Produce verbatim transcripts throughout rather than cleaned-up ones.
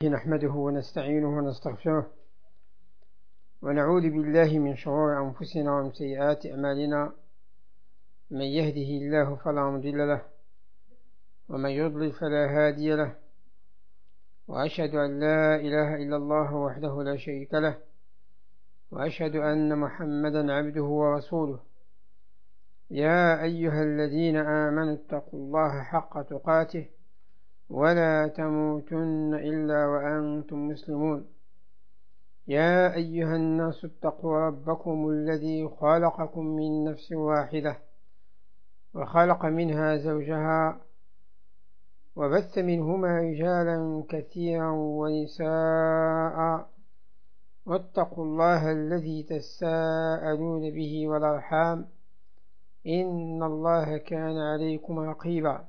نحمده ونستعينه ونستغفره ونعوذ بالله من شرور أنفسنا ومن سيئات أعمالنا. من يهده الله فلا مضل له ومن يضلل فلا هادي له، وأشهد أن لا إله إلا الله وحده لا شريك له، وأشهد أن محمدا عبده ورسوله. يا أيها الذين آمنوا اتقوا الله حق تقاته ولا تموتن إلا وأنتم مسلمون. يا أيها الناس اتقوا ربكم الذي خلقكم من نفس واحدة وخلق منها زوجها وبث منهما رجالا كثيرا ونساء، واتقوا الله الذي تساءلون به والأرحام إن الله كان عليكم رقيبا.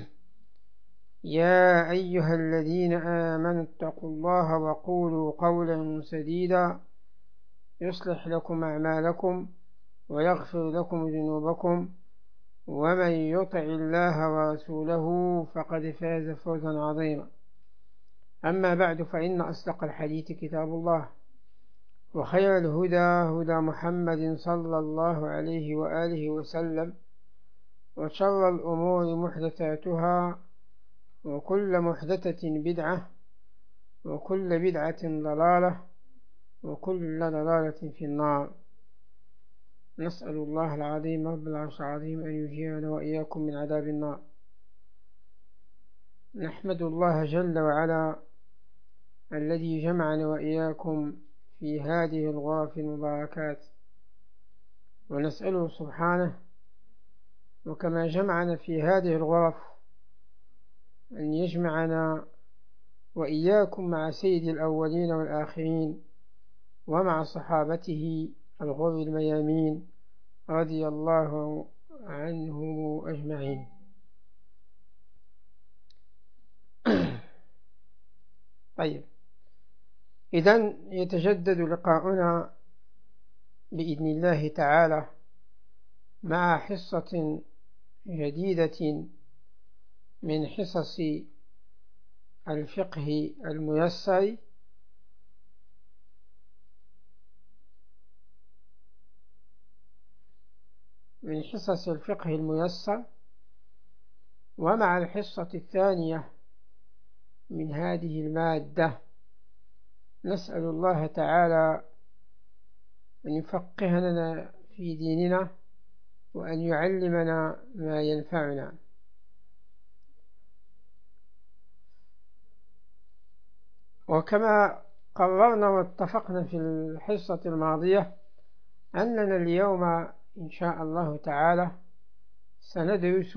يا أيها الذين آمنوا اتقوا الله وقولوا قولا سديدا يصلح لكم أعمالكم ويغفر لكم ذنوبكم، ومن يطع الله ورسوله فقد فاز فوزا عظيما. أما بعد، فإن أصدق الحديث كتاب الله، وخير الهدى هدى محمد صلى الله عليه وآله وسلم، وشر الأمور محدثاتها، وكل محدثة بدعة، وكل بدعة ضلالة، وكل ضلالة في النار. نسأل الله العظيم رب العرش العظيم أن يجيرنا وإياكم من عذاب النار. نحمد الله جل وعلا الذي جمعنا وإياكم في هذه الغرف المباركات، ونسأله سبحانه وكما جمعنا في هذه الغرف أن يجمعنا وإياكم مع سيد الأولين والآخرين ومع صحابته الغر الميامين رضي الله عنهم أجمعين. طيب، إذن يتجدد لقاؤنا بإذن الله تعالى مع حصة جديدة من حصص الفقه الميسر، من حصص الفقه الميسر ومع الحصة الثانية من هذه المادة. نسأل الله تعالى أن يفقهنا في ديننا وأن يعلمنا ما ينفعنا. وكما قررنا واتفقنا في الحصة الماضية أننا اليوم إن شاء الله تعالى سندرس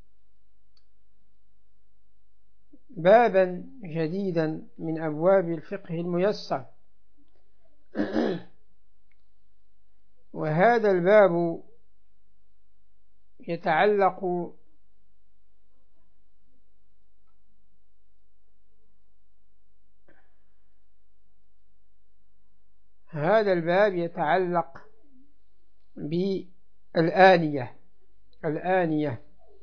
بابا جديدا من أبواب الفقه الميسر، وهذا الباب يتعلق هذا الباب يتعلق بالآنية الآنية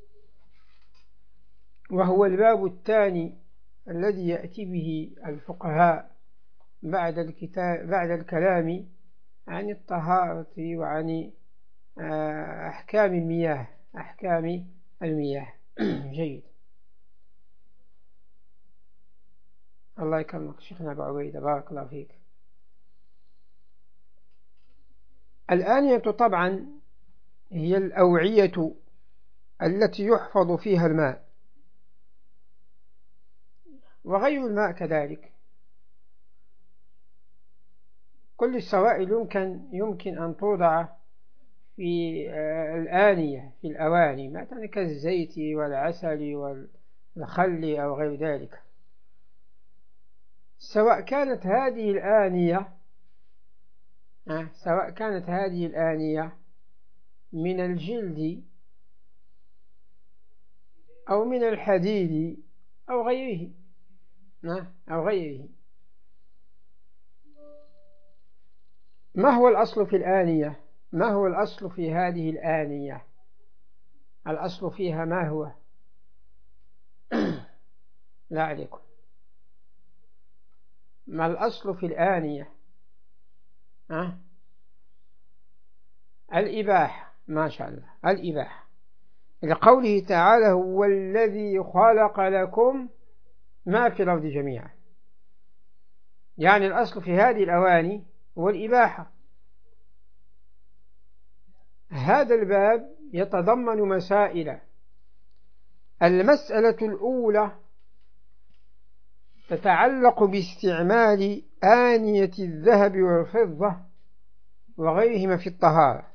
وهو الباب الثاني الذي يأتي به الفقهاء بعد الكتاب بعد الكلام عن الطهارة وعن أحكام المياه أحكام المياه جيد. الله يكرمك شيخنا أبو عبيدة، بارك الله فيك. الآنية طبعا هي الأوعية التي يحفظ فيها الماء، وغير الماء كذلك. كل السوائل يمكن يمكن أن توضع في الآنية في الأواني، مثلا كالزيت والعسل والخل أو غير ذلك، سواء كانت هذه الآنية سواء كانت هذه الآنية من الجلد أو من الحديد أو غيره أو غيره. ما هو الأصل في الآنية؟ ما هو الأصل في هذه الآنية؟ الأصل فيها ما هو؟ لا عليكم. ما الأصل في الآنية؟ أه؟ الإباحة. ما شاء الله، الإباحة، لقوله تعالى هو الذي خلق لكم ما في الأرض جميعا، يعني الأصل في هذه الأواني هو الإباحة. هذا الباب يتضمن مسائل. المسألة الأولى تتعلق باستعمال آنية الذهب والفضة وغيرهما في الطهارة.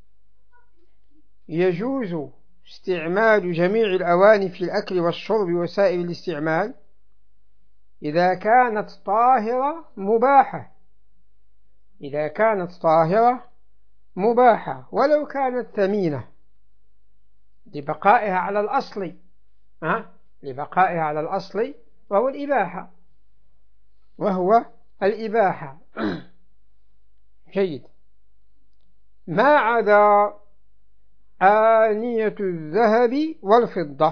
يجوز استعمال جميع الأواني في الأكل والشرب وسائر الاستعمال إذا كانت طاهرة مباحة، إذا كانت طاهرة مباحة ولو كانت ثمينة لبقائها على الأصل، أه؟ لبقائها على الأصل وهو الإباحة، وهو الإباحة. جيد. ما عدا آنية الذهب والفضة،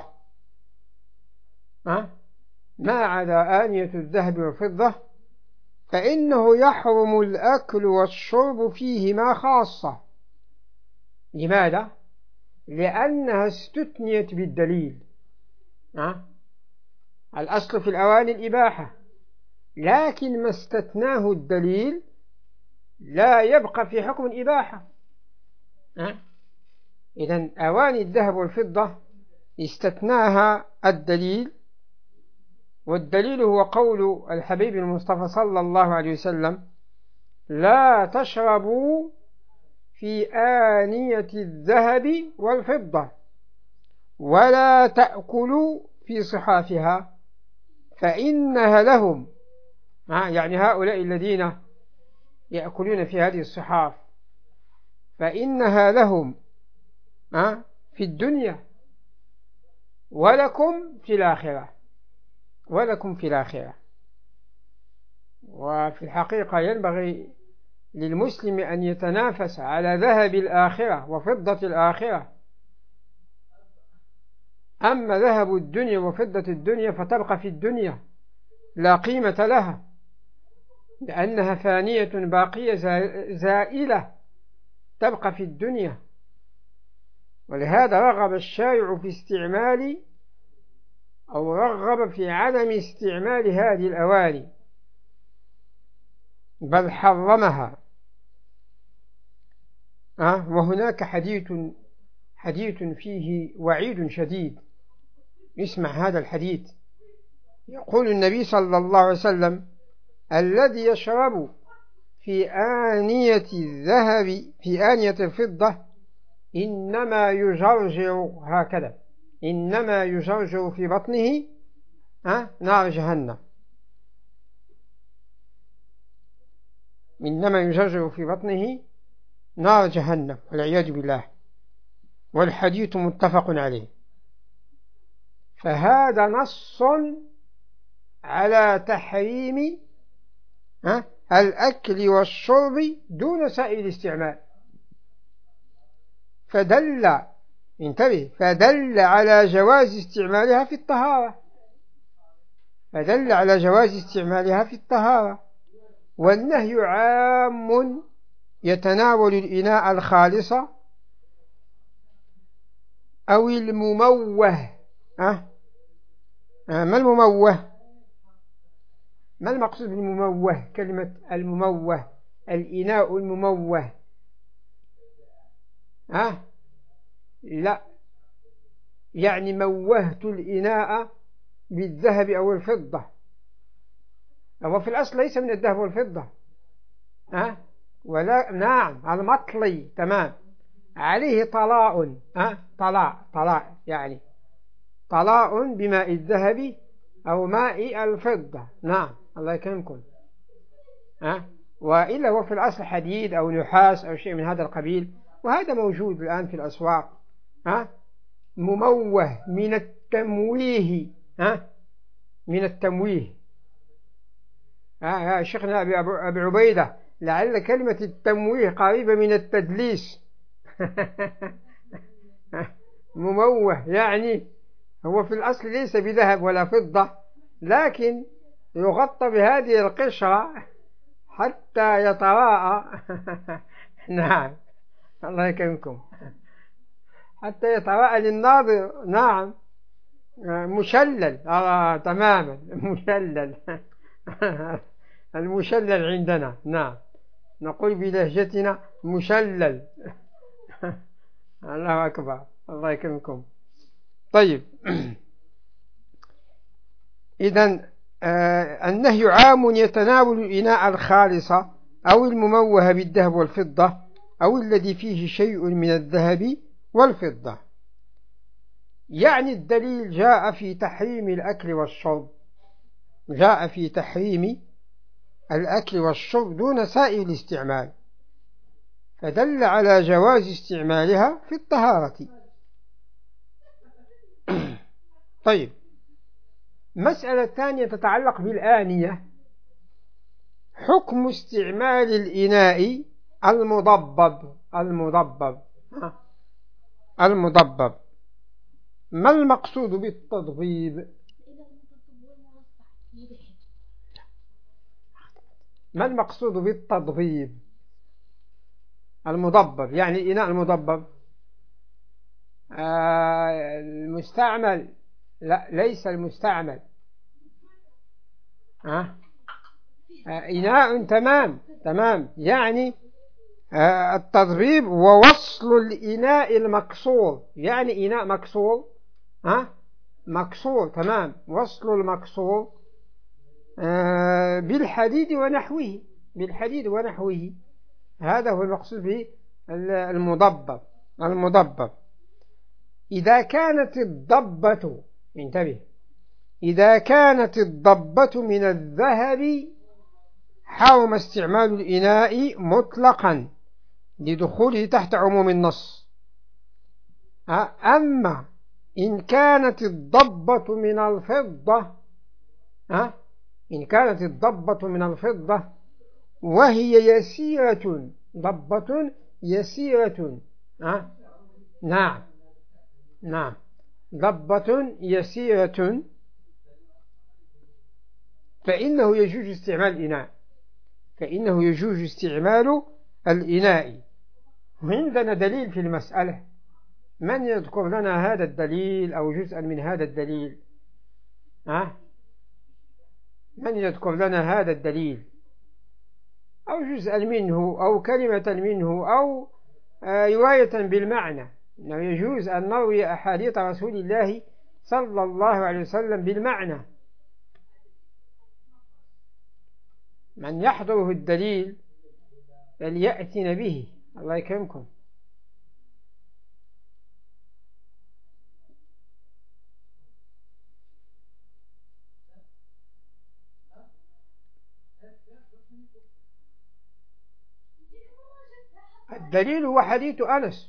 أه؟ ما عدا آنية الذهب والفضة فإنه يحرم الأكل والشرب فيهما خاصة. لماذا؟ لأنها استثنيت بالدليل. أه؟ الأصل في الأواني الإباحة، لكن ما استثناه الدليل لا يبقى في حكم الإباحة. أه؟ إذن أواني الذهب والفضة استثناها الدليل، والدليل هو قول الحبيب المصطفى صلى الله عليه وسلم لا تشربوا في آنية الذهب والفضة ولا تأكلوا في صحافها فإنها لهم، يعني هؤلاء الذين يأكلون في هذه الصحاف فإنها لهم في الدنيا ولكم في الآخرة، ولكم في الآخرة. وفي الحقيقة ينبغي للمسلم أن يتنافس على ذهب الآخرة وفضة الآخرة. أما ذهب الدنيا وفضة الدنيا فتبقى في الدنيا لا قيمة لها، لأنها فانية باقية زائلة تبقى في الدنيا. ولهذا رغب الشارع في استعمال أو رغب في عدم استعمال هذه الأواني، بل حرمها. أه؟ وهناك حديث حديث فيه وعيد شديد. اسمع هذا الحديث. يقول النبي صلى الله عليه وسلم الذي يشرب في آنية الذهب في آنية الفضة إنما يجرجر هكذا، إنما يجرجر في بطنه أه؟ نار جهنم، إنما يجرجر في بطنه نار جهنم والعياذ بالله. والحديث متفق عليه. فهذا نص على تحريم أه؟ الأكل والشرب دون سائر الاستعمال، فدل انتبه فدل على جواز استعمالها في الطهارة، فدل على جواز استعمالها في الطهارة. والنهي عام يتناول الإناء الخالص أو المموه. أه؟ أه ما المموه؟ ما المقصود بالمموه؟ كلمة المموه، الإناء المموه. أه؟ لا، يعني موهت الإناء بالذهب أو الفضة. هو في الأصل ليس من الذهب والفضة. أه؟ ولا نعم المطلي تمام، عليه طلاء. أه؟ طلاء طلاء يعني طلاء بماء الذهب أو ماء الفضة. نعم الله يكرمكم. أه؟ وإلا هو في الأصل حديد أو نحاس أو شيء من هذا القبيل، وهذا موجود الآن في الأسواق. أه؟ مموه من التمويه. أه؟ من التمويه. أه يا شيخنا أبي عبيدة، لعل كلمة التمويه قريبة من التدليس. مموه يعني هو في الأصل ليس بذهب ولا فضة، لكن يغطى بهذه القشرة حتى يتراءى نعم الله يكرمكم، حتى يتراءى للناظر. نعم مشلل. آه تماما مشلل. المشلل عندنا نعم نقول بلهجتنا مشلل. الله أكبر الله يكرمكم. طيب إذن آه النهي عام يتناول الإناء الخالص أو المموه بالذهب والفضة أو الذي فيه شيء من الذهب والفضة. يعني الدليل جاء في تحريم الأكل والشرب، جاء في تحريم الأكل والشرب دون سائر الاستعمال، فدل على جواز استعمالها في الطهارة. طيب مسألة ثانية تتعلق بالآنية، حكم استعمال الإناء المضبب. المضبب المضبب ما المقصود بالتضبيب؟ ما المقصود بالتضبيب؟ المضبب يعني الإناء المضبب آه المستعمل، لا ليس المستعمل. آه. آه إناء تمام تمام يعني آه التضبيب ووصل الإناء المكسور، يعني إناء مكسور آه مكسور تمام، وصل المكسور آه بالحديد ونحوه، بالحديد ونحوه، هذا هو المقصود به المضبب. المضبب إذا كانت الضبة، انتبه، إذا كانت الضبة من الذهب حرم استعمال الإناء مطلقا لدخوله تحت عموم النص. أما إن كانت الضبة من الفضة، إن كانت الضبة من الفضة وهي يسيرة، ضبة يسيرة، نعم نعم ضبة يسيرة، فإنه يجوز استعمال الإناء، فإنه يجوز استعمال الإناء. وعندنا دليل في المسألة، من يذكر لنا هذا الدليل أو جزءا من هذا الدليل؟ ها؟ من يذكر لنا هذا الدليل أو جزءا منه أو كلمة منه أو رواية بالمعنى، أنه يجوز أن نروي أحاديث رسول الله صلى الله عليه وسلم بالمعنى. من يحضره الدليل فليأتنا به. الله يكرمكم. الدليل هو حديث أنس،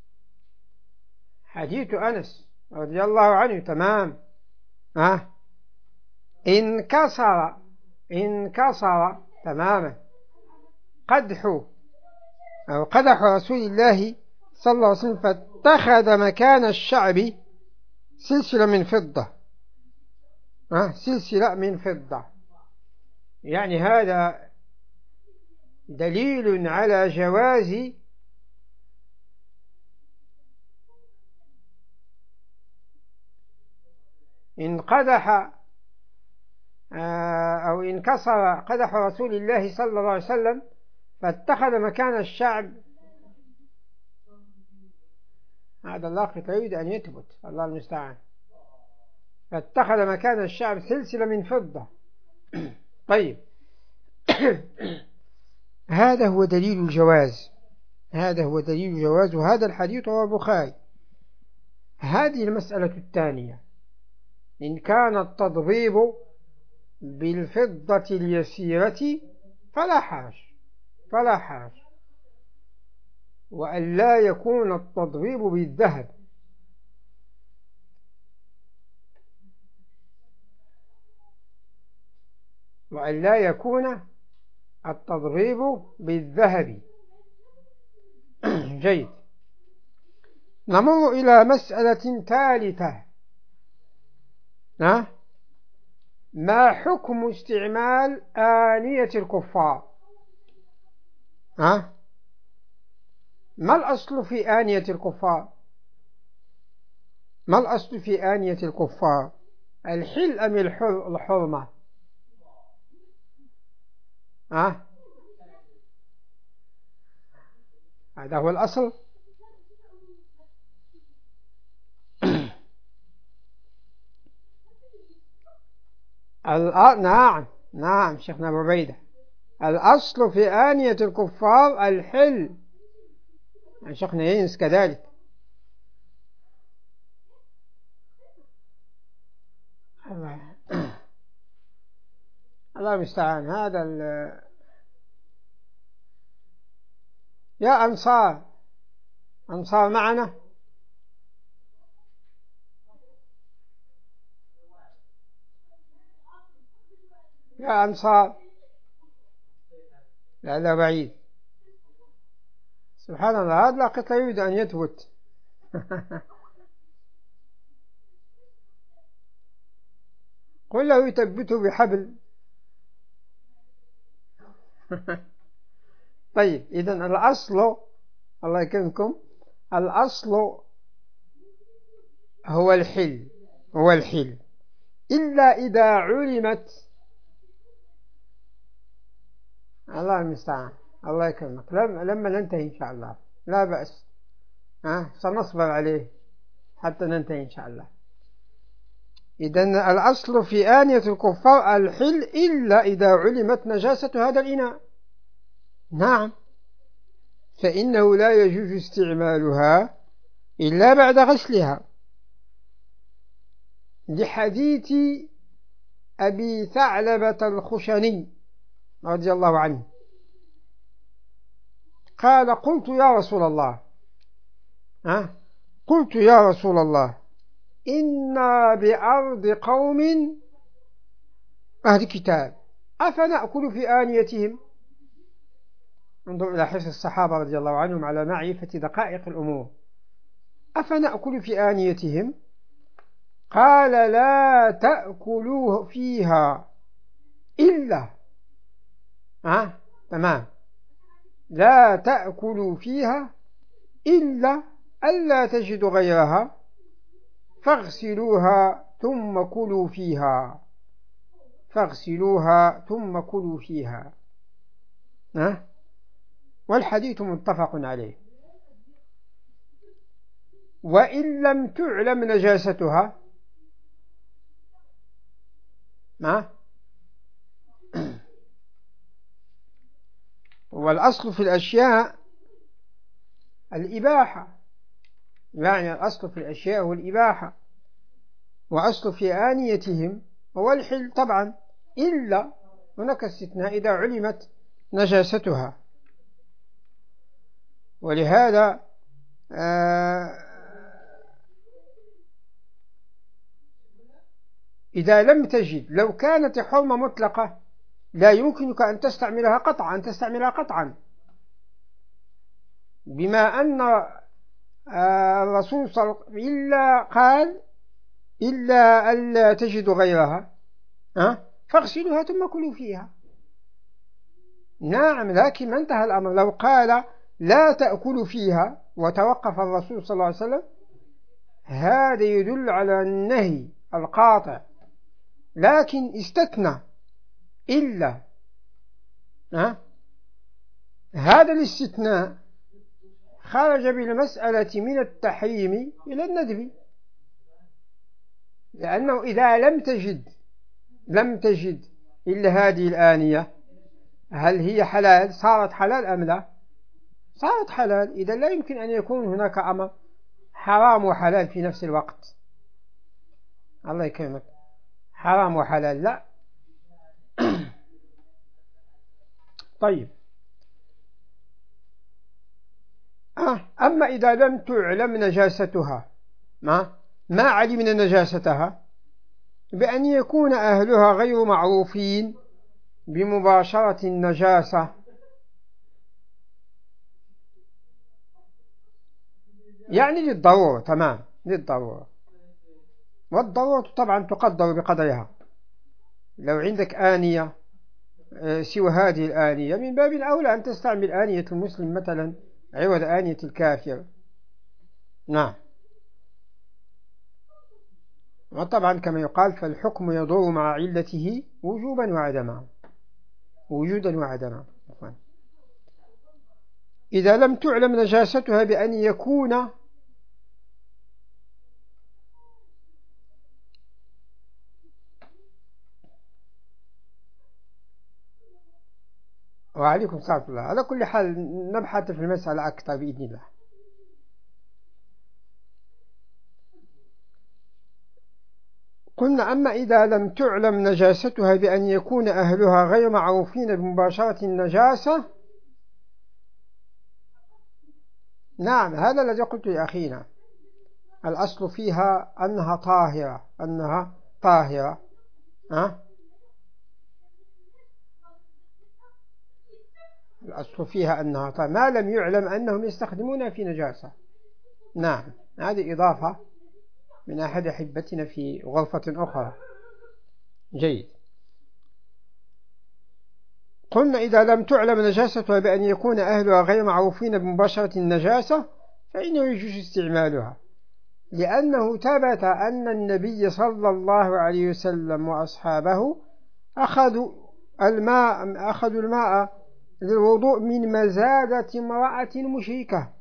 حديث أنس رضي الله عنه تمام. ها انكسر انكسر تماما قدح أو قدح رسول الله صلى الله عليه وسلم، فاتخذ مكان الشعب سلسلة من فضة. ها سلسلة من فضة، يعني هذا دليل على جواز إن قدح أو انكسر قدح رسول الله صلى الله عليه وسلم فاتخذ مكان الشعب. هذا اللاقط يريد أن يثبت، الله المستعان. فاتخذ مكان الشعب سلسلة من فضة. طيب هذا هو دليل الجواز، هذا هو دليل الجواز، وهذا الحديث هو البخاري. هذه المسألة الثانية، إن كان التضبيب بالفضة اليسيرة فلا حرج، فلا حرج، وأن لا يكون التضبيب بالذهب. وأن لا يكون التضريب بالذهب. جيد. نمر إلى مسألة ثالثة. ما حكم استعمال آنية الكفار؟ ها؟ ما الأصل في آنية الكفار؟ ما الأصل في آنية الكفار؟ الحل أم الحرمة؟ ها؟ هذا هو الأصل. نعم نعم شيخنا أبو عبيدة، الأصل في آنية الكفار الحل. شيخنا ينس كذلك. الله الله المستعان. هذا ال... يا أنصار، أنصار معنا؟ يا أنصار؟ لا لا بعيد. سبحان الله، هذا لاقط لا يريد أن يثبت. قل له يثبته بحبل. طيب إذن الأصل، الله يكرمكم، الأصل هو الحل، هو الحل إلا إذا علمت. الله المستعان، الله يكرمك. لما ننتهي إن شاء الله لا بأس، ها سنصبر عليه حتى ننتهي إن شاء الله. إذن الأصل في آنية الكفار الحل إلا إذا علمت نجاسة هذا الإناء. نعم، فإنه لا يجوز استعمالها إلا بعد غسلها، لحديث أبي ثعلبة الخشني رضي الله عنه قال: قلت يا رسول الله، ها قلت يا رسول الله إنا بأرض قوم أهل كتاب أفنأكل في آنيتهم؟ انظر إلى حرص الصحابة رضي الله عنهم على معرفة دقائق الأمور. أفنأكل في آنيتهم؟ قال: لا تأكلوا فيها إلا ها تمام لا تأكلوا فيها إلا ألا تجدوا غيرها فاغسلوها ثم كلوا فيها، فاغسلوها ثم كلوا فيها. ها؟ والحديث متفق عليه. وإن لم تعلم نجاستها، ما والأصل في الأشياء الإباحة، يعني الأصل في الأشياء هو الإباحة، وأصل في آنيتهم هو الحل طبعا، إلا هناك استثناء إذا علمت نجاستها. ولهذا آه إذا لم تجد، لو كانت حرمة مطلقة لا يمكنك أن تستعملها قطعا، أن تستعملها قطعا، بما أن الرسول صلى الله عليه وسلم إلا قال إلا ألا تجد غيرها أه؟ فاغسلوها ثم كلوا فيها. نعم، لكن ما انتهى الأمر. لو قال لا تأكلوا فيها وتوقف الرسول صلى الله عليه وسلم، هذا يدل على النهي القاطع، لكن استثنى إلا أه؟ هذا الاستثناء خرج بالمسألة من التحريم إلى الندب، لأنه إذا لم تجد لم تجد إلا هذه الآنية، هل هي حلال؟ صارت حلال أم لا؟ صارت حلال. إذا لا يمكن أن يكون هناك أمر حرام وحلال في نفس الوقت. الله يكرمك، حرام وحلال لا. طيب، أما إذا لم تعلم نجاستها، ما ما علمنا نجاستها، بأن يكون أهلها غير معروفين بمباشرة النجاسة، يعني للضرورة. تمام، للضرورة، والضرورة طبعا تقدر بقدرها. لو عندك آنية سوى هذه الآنية من باب أولى أن تستعمل آنية المسلم مثلا عوض آنية الكافر. نعم. وطبعا كما يقال فالحكم يدور مع علته وجوبا وعدما، وجودا وعدما. إذا لم تعلم نجاستها بأن يكون وعليكم السلام الله. على كل حال نبحث في المسألة أكثر بإذن الله. قلنا أما إذا لم تعلم نجاستها بأن يكون أهلها غير معروفين بمباشرة النجاسة، نعم هذا الذي قلت لأخينا، الأصل فيها أنها طاهرة، أنها طاهرة أه؟ الأصل فيها أنها طاهرة ما لم يعلم أنهم يستخدمونها في نجاسة. نعم هذه إضافة من أحد أحبتنا في غرفة أخرى. جيد. قلنا إذا لم تعلم نجاستها بأن يكون أهلها غير معروفين بمباشرة النجاسة فإنه يجوز استعمالها، لأنه ثبت أن النبي صلى الله عليه وسلم وأصحابه أخذوا الماء أخذوا الماء للوضوء من مزادة امرأة مشركة،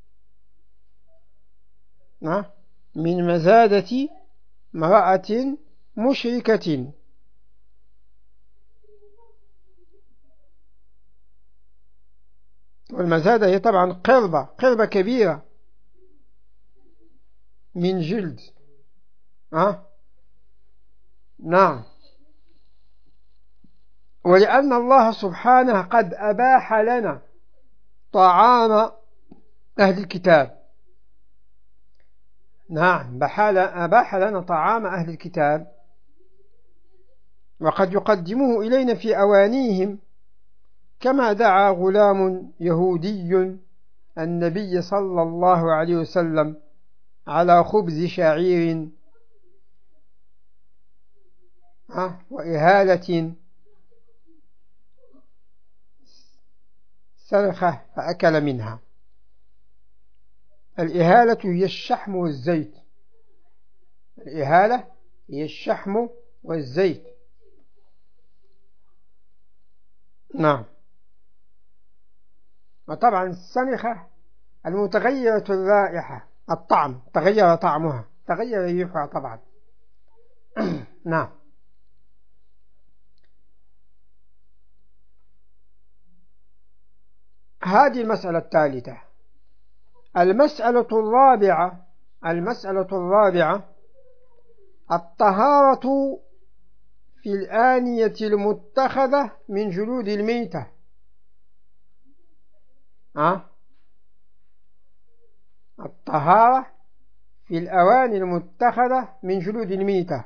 من مزادة امرأة مشركة. والمزادة هي طبعا قربة قربة كبيرة من جلد أه؟ نعم. ولأن الله سبحانه قد أباح لنا طعام أهل الكتاب، نعم أباح لنا طعام أهل الكتاب، وقد يقدموه إلينا في أوانيهم، كما دعا غلام يهودي النبي صلى الله عليه وسلم على خبز شعير وإهالة سلخة فأكل منها. الإهالة هي الشحم والزيت، الإهالة هي الشحم والزيت. نعم. وطبعا السنخة المتغيرة الرائحة، الطعم تغير طعمها، تغير ريحها طبعا. نعم. هذه المسألة الثالثة. المسألة الرابعة المسألة الرابعة الطهارة في الآنية المتخذة من جلود الميتة. أه؟ الطهارة في الأواني المتخذة من جلود الميتة،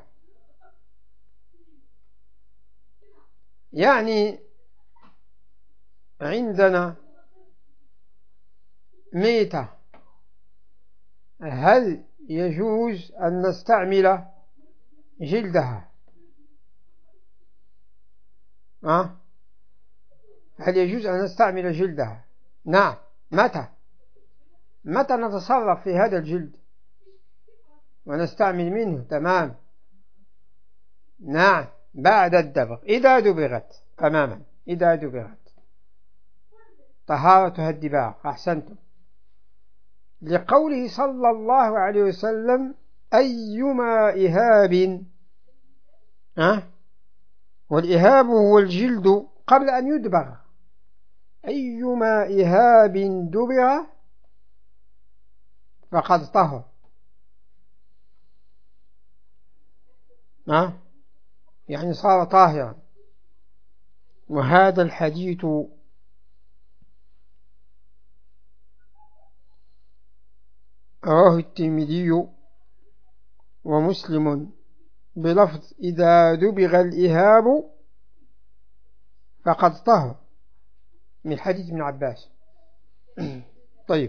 يعني عندنا ميتة، هل يجوز أن نستعمل جلدها؟ أه؟ هل يجوز أن نستعمل جلدها؟ نعم. متى متى نتصرف في هذا الجلد ونستعمل منه؟ تمام. نعم بعد الدبغ، إذا دبغت تماما، إذا دبغت طهارتها الدباغ. أحسنتم. لقوله صلى الله عليه وسلم أيما إهاب، أه؟ والإهاب هو الجلد قبل أن يدبغ، أيما إهاب دبغ فقد طهر. أه؟ يعني صار طاهرا. وهذا الحديث رواه الترمذي ومسلم بلفظ إذا دبغ الإهاب فقد طهر، من حديث ابن عباس. طيب.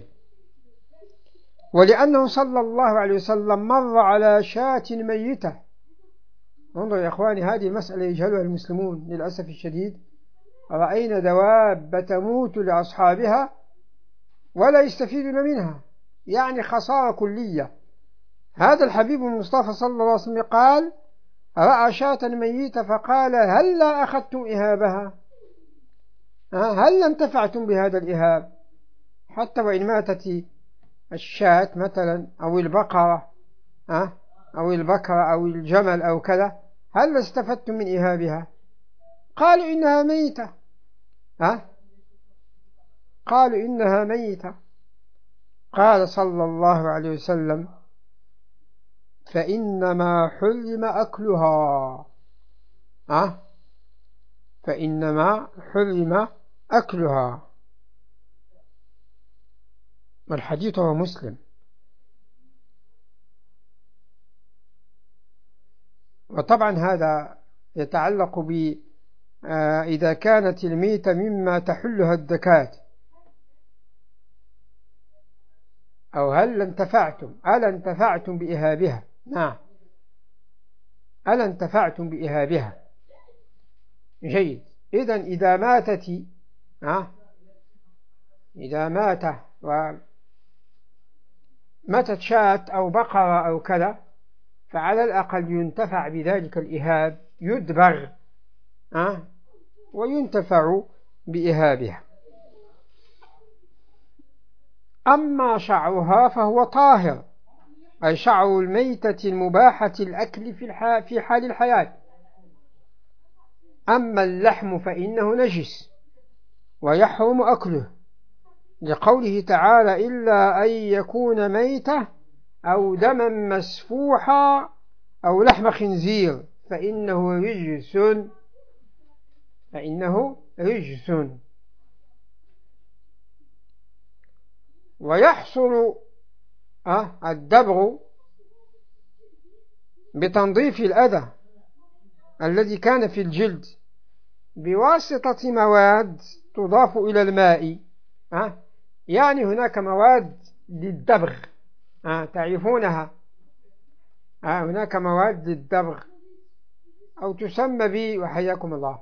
ولأنه صلى الله عليه وسلم مر على شاة ميتة انظر يا إخواني، هذه مسألة يجهلها المسلمون للأسف الشديد. رأينا دواب تموت لأصحابها ولا يستفيدون منها، يعني خسارة كلية. هذا الحبيب المصطفى صلى الله عليه وسلم قال: رأى شاة ميتة فقال: هل لا أخذتم إهابها؟ هل انتفعتم بهذا الإهاب؟ حتى وإن ماتت الشاة مثلا أو البقرة أو البكرة أو الجمل أو كذا، هل استفدتم من إهابها؟ قالوا إنها ميتة. ها؟ قالوا إنها ميتة. قال صلى الله عليه وسلم: فإنما حرم أكلها. ها؟ فإنما حرم أكلها. والحديث هو مسلم. وطبعا هذا يتعلق ب إذا كانت الميتة مما تحلها الدكات، أو هل انتفعتم ألا انتفعتم بإهابها؟ نعم، ألا انتفعتم بإهابها؟ جيد. إذن إذا ماتت ها إذا مات وماتت شاة أو بقرة أو كذا، فعلى الأقل ينتفع بذلك الإهاب، يدبغ ها وينتفع بإهابها. أما شعرها فهو طاهر، أي شعر الميتة المباحة الأكل في حال الحياة. أما اللحم فإنه نجس ويحرم أكله، لقوله تعالى: إلا أن يكون ميتة أو دما مسفوحا أو لحم خنزير فإنه رجس فإنه رجس. ويحصل الدبغ بتنظيف الأذى الذي كان في الجلد بواسطة مواد تضاف إلى الماء. يعني هناك مواد للدبغ تعرفونها، هناك مواد للدبغ أو تسمى ب وحياكم الله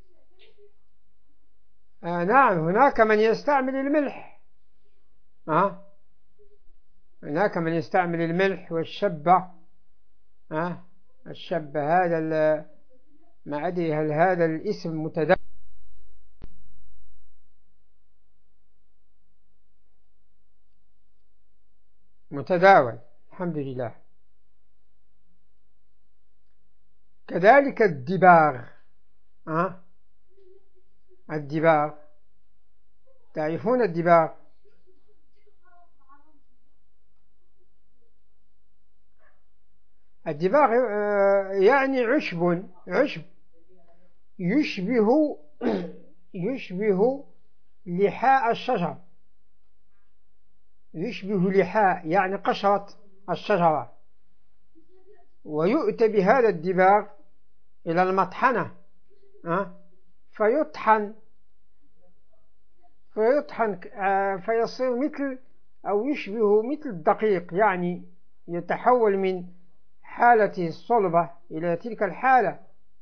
نعم هناك من يستعمل الملح أه؟ هناك من يستعمل الملح والشبة أه؟ الشبة هذا ما أدري هل هذا الاسم متداول متداول الحمد لله. كذلك الدباغ أه؟ الدباغ تعرفون الدباغ؟ الدباغ يعني عشب عشب يشبه يشبه لحاء الشجر، يشبه لحاء يعني قشرة الشجرة، ويؤتى بهذا الدباغ إلى المطحنة فيطحن فيطحن فيصير مثل أو يشبه مثل الدقيق، يعني يتحول من حالته الصلبة إلى تلك الحالة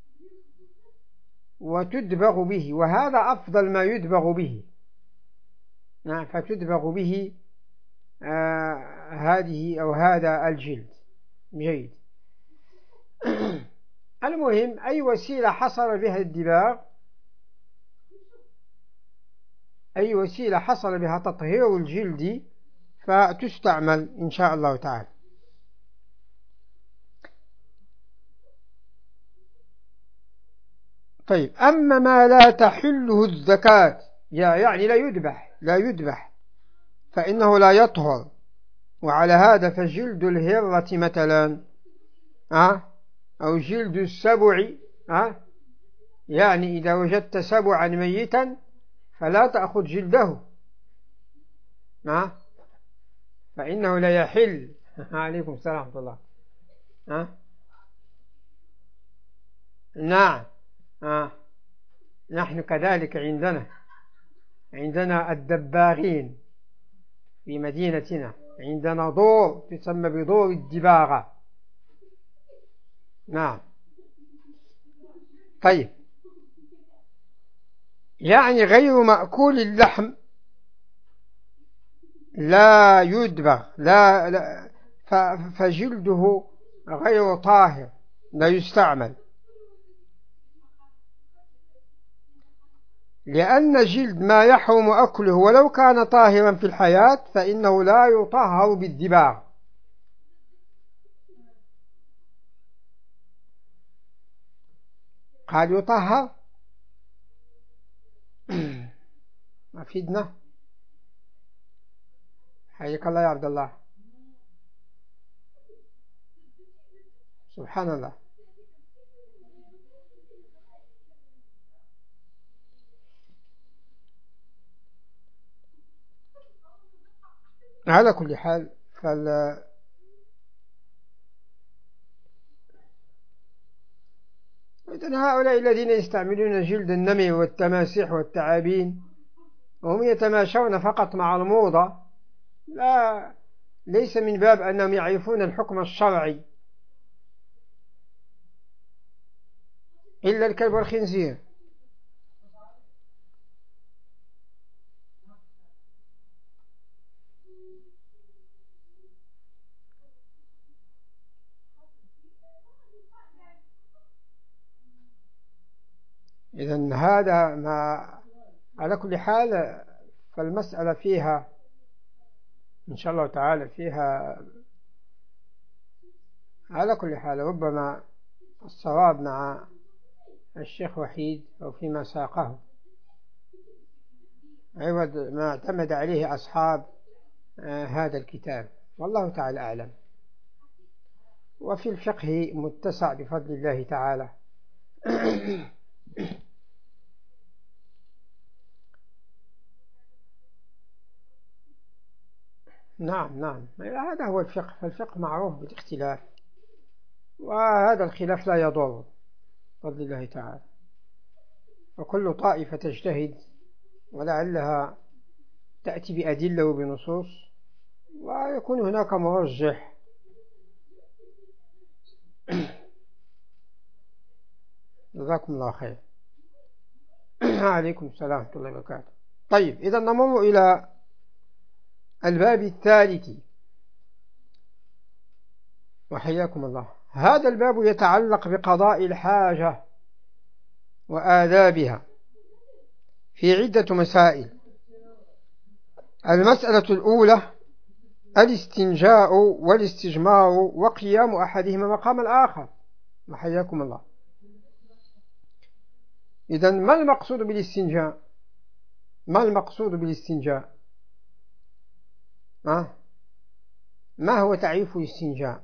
وتدبغ به، وهذا أفضل ما يدبغ به. نعم فتدبغ به آه هذه أو هذا الجلد. جيد. المهم أي وسيلة حصل بها الدباغ، أي وسيلة حصل بها تطهير الجلد فتستعمل إن شاء الله تعالى. طيب، أما ما لا تحله الزكاة يعني لا يذبح لا يذبح فإنه لا يطهر، وعلى هذا فجلد الهرة مثلا أه؟ أو جلد السبع أه؟ يعني إذا وجدت سبعا ميتا فلا تأخذ جلده أه؟ فإنه لا يحل. عليكم السلام ورحمة الله. أه؟ نعم آه. نحن كذلك عندنا عندنا الدباغين في مدينتنا، عندنا دور تسمى بدور الدباغة. نعم طيب، يعني غير مأكول اللحم لا يدبغ، لا, لا فجلده غير طاهر لا يستعمل، لأن جلد ما يحرم أكله ولو كان طاهرا في الحياة فإنه لا يطهر بالدباغ. قال يطهر. أفيدنا. حياك الله يا عبد الله. سبحان الله. على كل حال، فال إذن هؤلاء الذين يستعملون جلد النمر والتماسيح والتعابين وهم يتماشون فقط مع الموضة، لا، ليس من باب أنهم يعرفون الحكم الشرعي إلا الكلب والخنزير. إذن هذا ما على كل حال، فالمسألة فيها إن شاء الله تعالى فيها على كل حال ربما الصواب مع الشيخ وحيد أو فيما ساقه عوض ما اعتمد عليه أصحاب آه هذا الكتاب، والله تعالى أعلم. وفي الفقه متسع بفضل الله تعالى. نعم نعم، هذا هو الفقه، فالفقه معروف بالاختلاف، وهذا الخلاف لا يضر بفضل الله تعالى، وكل طائفة تجتهد ولعلها تأتي بأدلة وبنصوص ويكون هناك مرجح. جزاكم الله خير. عليكم السلام ورحمة الله وبركاته. طيب، إذا نمر إلى الباب الثالث، وحياكم الله. هذا الباب يتعلق بقضاء الحاجة وآدابها في عدة مسائل. المسألة الأولى الاستنجاء والاستجمار وقيام أحدهما مقام الآخر، وحياكم الله. إذن ما المقصود بالاستنجاء؟ ما المقصود بالاستنجاء؟ أه؟ ما هو تعريف الاستنجاء؟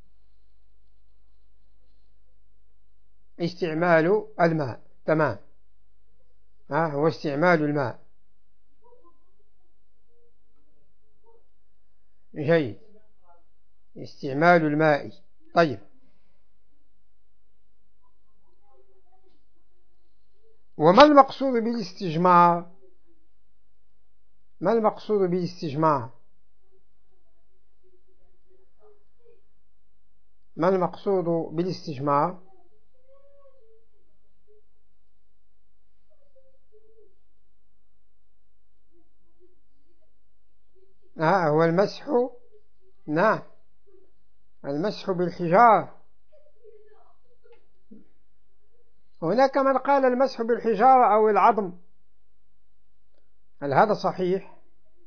استعمال الماء، تمام. أه؟ هو استعمال الماء، جيد، استعمال الماء. طيب، وما المقصود بالاستجمار؟ ما المقصود بالاستجمار؟ ما المقصود بالاستجمار؟ آه هو المسح، نعم، المسح بالحجارة. هناك من قال المسح بالحجارة أو العظم، هل هذا صحيح؟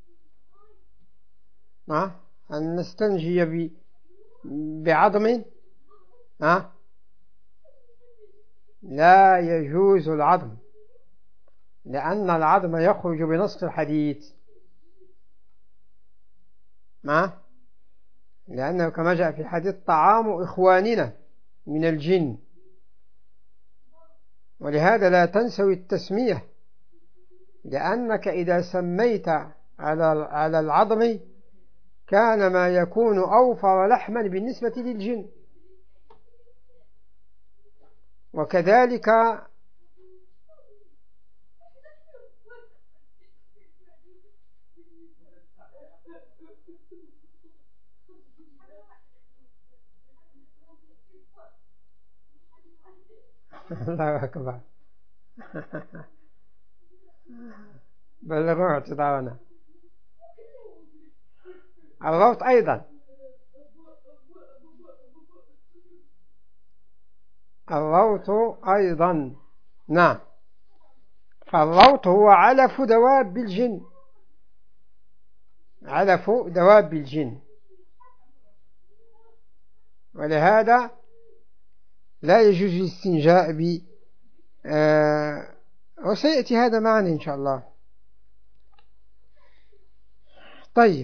آه أن نستنجي بعظم؟ آه لا يجوز العظم، لأن العظم يخرج بنص الحديث، آه لأنه كما جاء في حديث طعام إخواننا من الجن، ولهذا لا تنسوا التسمية، لأنك إذا سميت على على العظم كان ما يكون أوفر لحما بالنسبة للجن. وكذلك الله أكبر. بلغوه اعتذارنا. الغوط أيضا، الغوط أيضا، نعم. فالغوط هو علف دواب الجن، علف دواب الجن، ولهذا لا يجوز الاستنجاء ب آه وسيأتي هذا معنا إن شاء الله. طيب.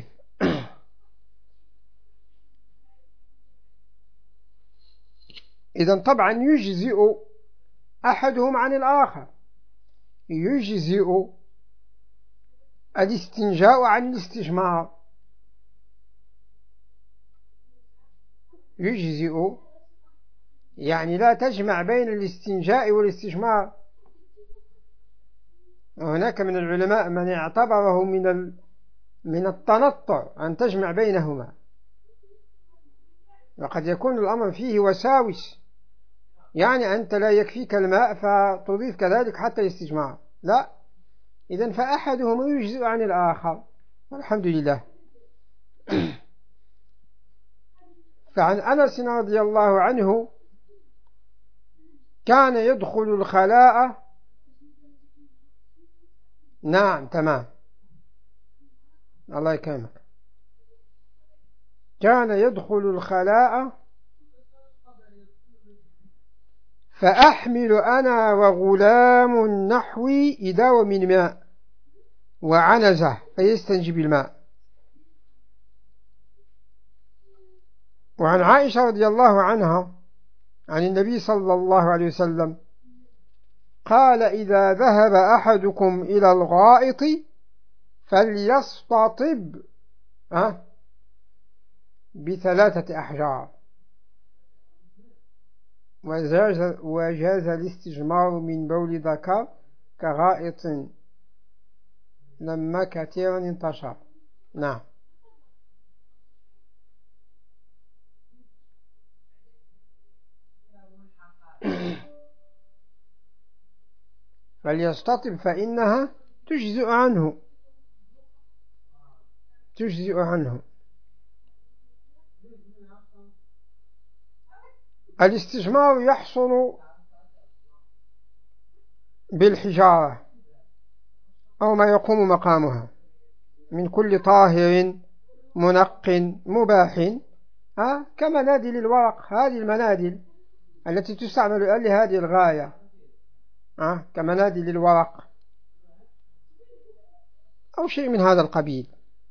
إذن طبعا يجزئ أحدهم عن الآخر، يجزئ الاستنجاء عن الاستجمار، يجزئ يعني لا تجمع بين الاستنجاء والاستجمار. وهناك من العلماء من اعتبره من من التنطع أن تجمع بينهما، وقد يكون الأمر فيه وساوس، يعني أنت لا يكفيك الماء فتضيف كذلك حتى الاستجمار، لا. إذن فأحدهما يجزئ عن الآخر، والحمد لله. فعن أنس رضي الله عنه كان يدخل الخلاء، نعم تمام، الله يكرمك، كان يدخل الخلاء فأحمل أنا وغلام نحوي إداوة من ماء وعنزة فيستنجي بالماء. وعن عائشة رضي الله عنها عن النبي صلى الله عليه وسلم قال: إذا ذهب أحدكم إلى الغائط فليستطب بثلاثة أحجار، وجاز, وجاز الاستجمار من بول ذكر كغائط لما كثيرا انتشر. نعم. فليستطب فإنها تجزئ عنه، تجزئ عنه. الاستجمار يحصل بالحجارة أو ما يقوم مقامها من كل طاهر منق مباح، ها كمنادل الورق، هذه المنادل التي تستعمل لهذه الغاية، ها كمنادل الورق أو شيء من هذا القبيل.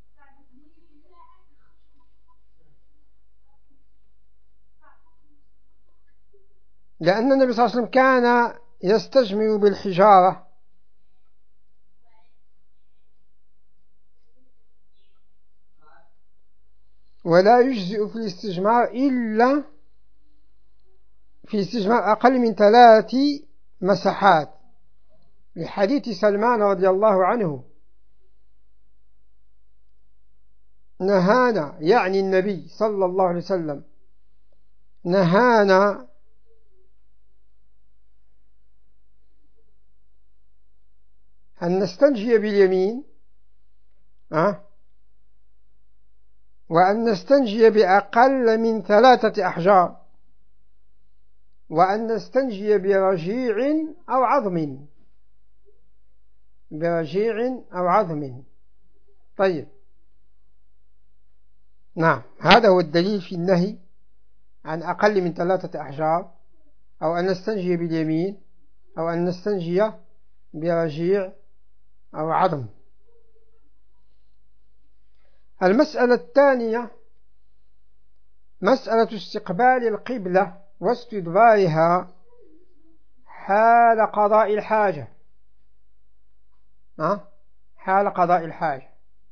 لأن النبي صلى الله عليه وسلم كان يستجمر بالحجارة، ولا يجزئ في الاستجمار إلا في استجمار أقل من ثلاث مسحات، لحديث سلمان رضي الله عنه نهانا، يعني النبي صلى الله عليه وسلم نهانا أن نستنجي باليمين أه؟ وأن نستنجي بأقل من ثلاثة أحجار، وأن نستنجي برجيع أو عظم، برجيع أو عظم. طيب، نعم، هذا هو الدليل في النهي عن أقل من ثلاثة أحجار، أو أن نستنجي باليمين، أو أن نستنجي برجيع أو عظم. المسألة الثانية مسألة استقبال القبلة واستدبارها حال قضاء الحاجة، أه؟ حال قضاء الحاجة.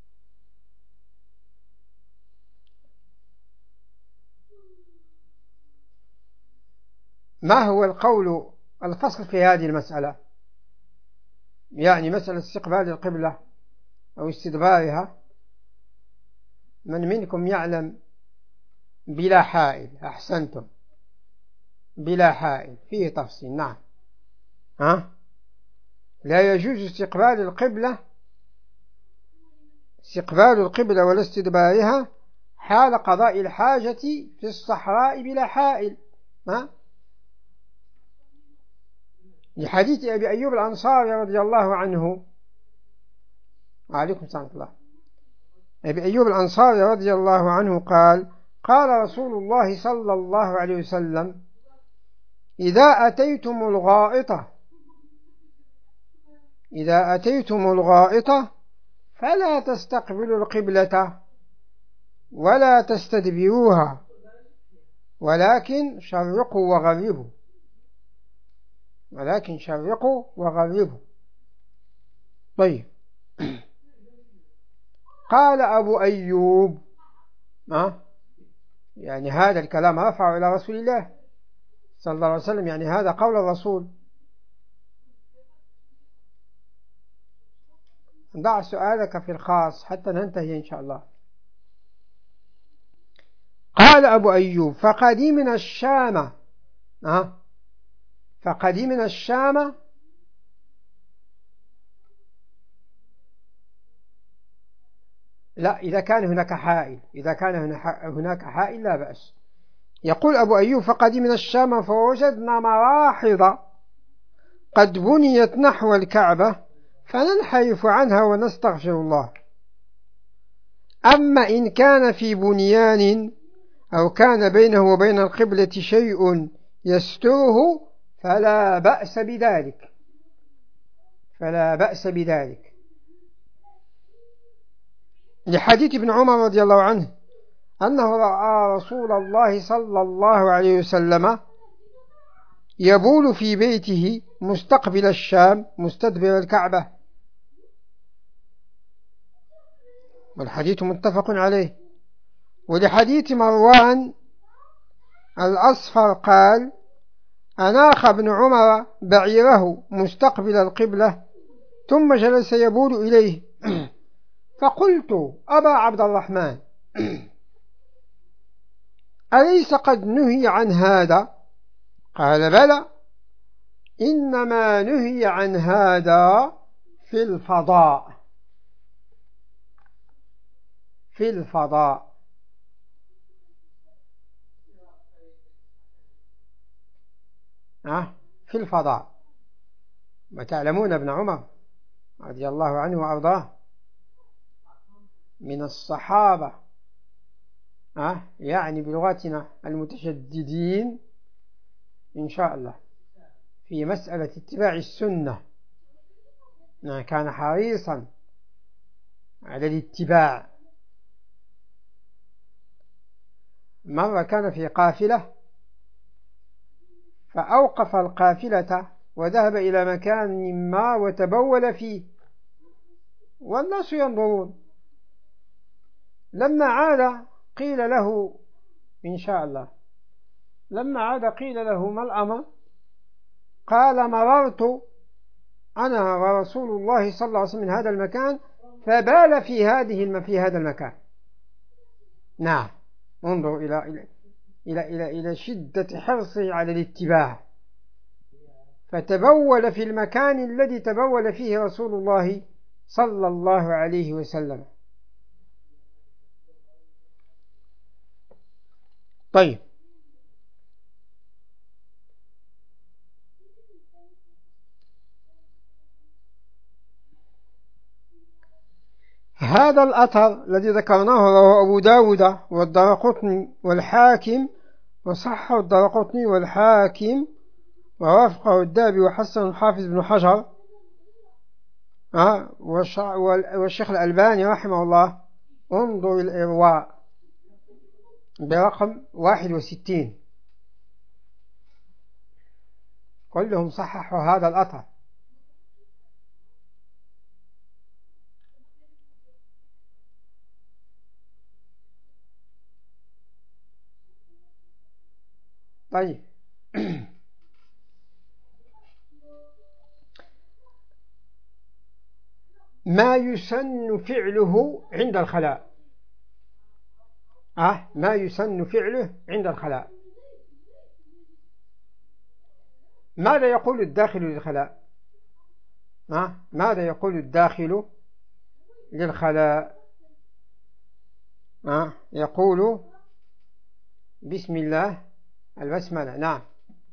ما هو القول الفصل في هذه المسألة؟ يعني مسألة استقبال القبلة أو استدبارها، من منكم يعلم بلا حائل؟ أحسنتم. بلا حائل، فيه تفصيل. نعم. ها؟ لا يجوز استقبال القبلة استقبال القبلة ولا استدبارها حال قضاء الحاجة في الصحراء بلا حائل. ها؟ لحديث أبي أيوب الأنصاري رضي الله عنه. وعليكم السلام ورحمة الله. أبي أيوب الأنصاري رضي الله عنه قال: قال رسول الله صلى الله عليه وسلم: إذا أتيتم الغائطة إذا أتيتم الغائطة فلا تستقبلوا القبلة ولا تستدبروها ولكن شرقوا وغربوا ولكن شرقوا وغربوا. طيب. قال أبو أيوب: أه؟ يعني هذا الكلام رفعه إلى رسول الله صلى الله عليه وسلم، يعني هذا قول الرسول. ضع سؤالك في الخاص حتى ننتهي إن شاء الله. قال أبو أيوب: فقدمنا الشام أه؟ فقدمنا الشام لا، إذا كان هناك حائل إذا كان هناك حائل لا بأس. يقول أبو أيوب: فقدمنا الشام فوجدنا مراحض قد بنيت نحو الكعبة فننحرف عنها ونستغفر الله. أما إن كان في بنيان أو كان بينه وبين القبلة شيء يستره فلا بأس بذلك فلا بأس بذلك لحديث ابن عمر رضي الله عنه أنه رأى رسول الله صلى الله عليه وسلم يبول في بيته مستقبل الشام مستدبر الكعبة، والحديث متفق عليه. ولحديث مروان الأصفر قال: أناخ ابن عمر بعيره مستقبل القبلة ثم جلس يبول إليه فقلت: أبا عبد الرحمن، أليس قد نهي عن هذا؟ قال: بلى، إنما نهي عن هذا في الفضاء في الفضاء أه؟ في الفضاء. وتعلمون ابن عمر رضي الله عنه وأرضاه من الصحابة أه؟ يعني بلغتنا المتشددين إن شاء الله في مسألة اتباع السنة، كان حريصا على الاتباع. مرة كان في قافلة فأوقف القافلة وذهب إلى مكان ما وتبول فيه والناس ينظرون. لما عاد قيل له إن شاء الله لما عاد قيل له: ما الأمر؟ قال: مررت أنا ورسول الله صلى الله عليه وسلم من هذا المكان فبال في هذه في هذا المكان. نعم، انظروا إلى إلى إلى إلى إلى شدة حرصه على الاتباع، فتبول في المكان الذي تبول فيه رسول الله صلى الله عليه وسلم. طيب. هذا الأثر الذي ذكرناه رواه أبو داود والدارقطني والحاكم، وصححه الدارقطني والحاكم ووافقه الذهبي وحسن الحافظ بن حجر أه والشيخ الألباني رحمه الله. انظر الإرواء برقم واحد وستين، كلهم صححوا هذا الأثر. طيب. ما يسن فعله عند الخلاء أه ما يسن فعله عند الخلاء. ماذا يقول الداخل للخلاء؟ ها؟ ماذا يقول الداخل للخلاء؟ ها؟ يقول بسم الله البسملة. نعم.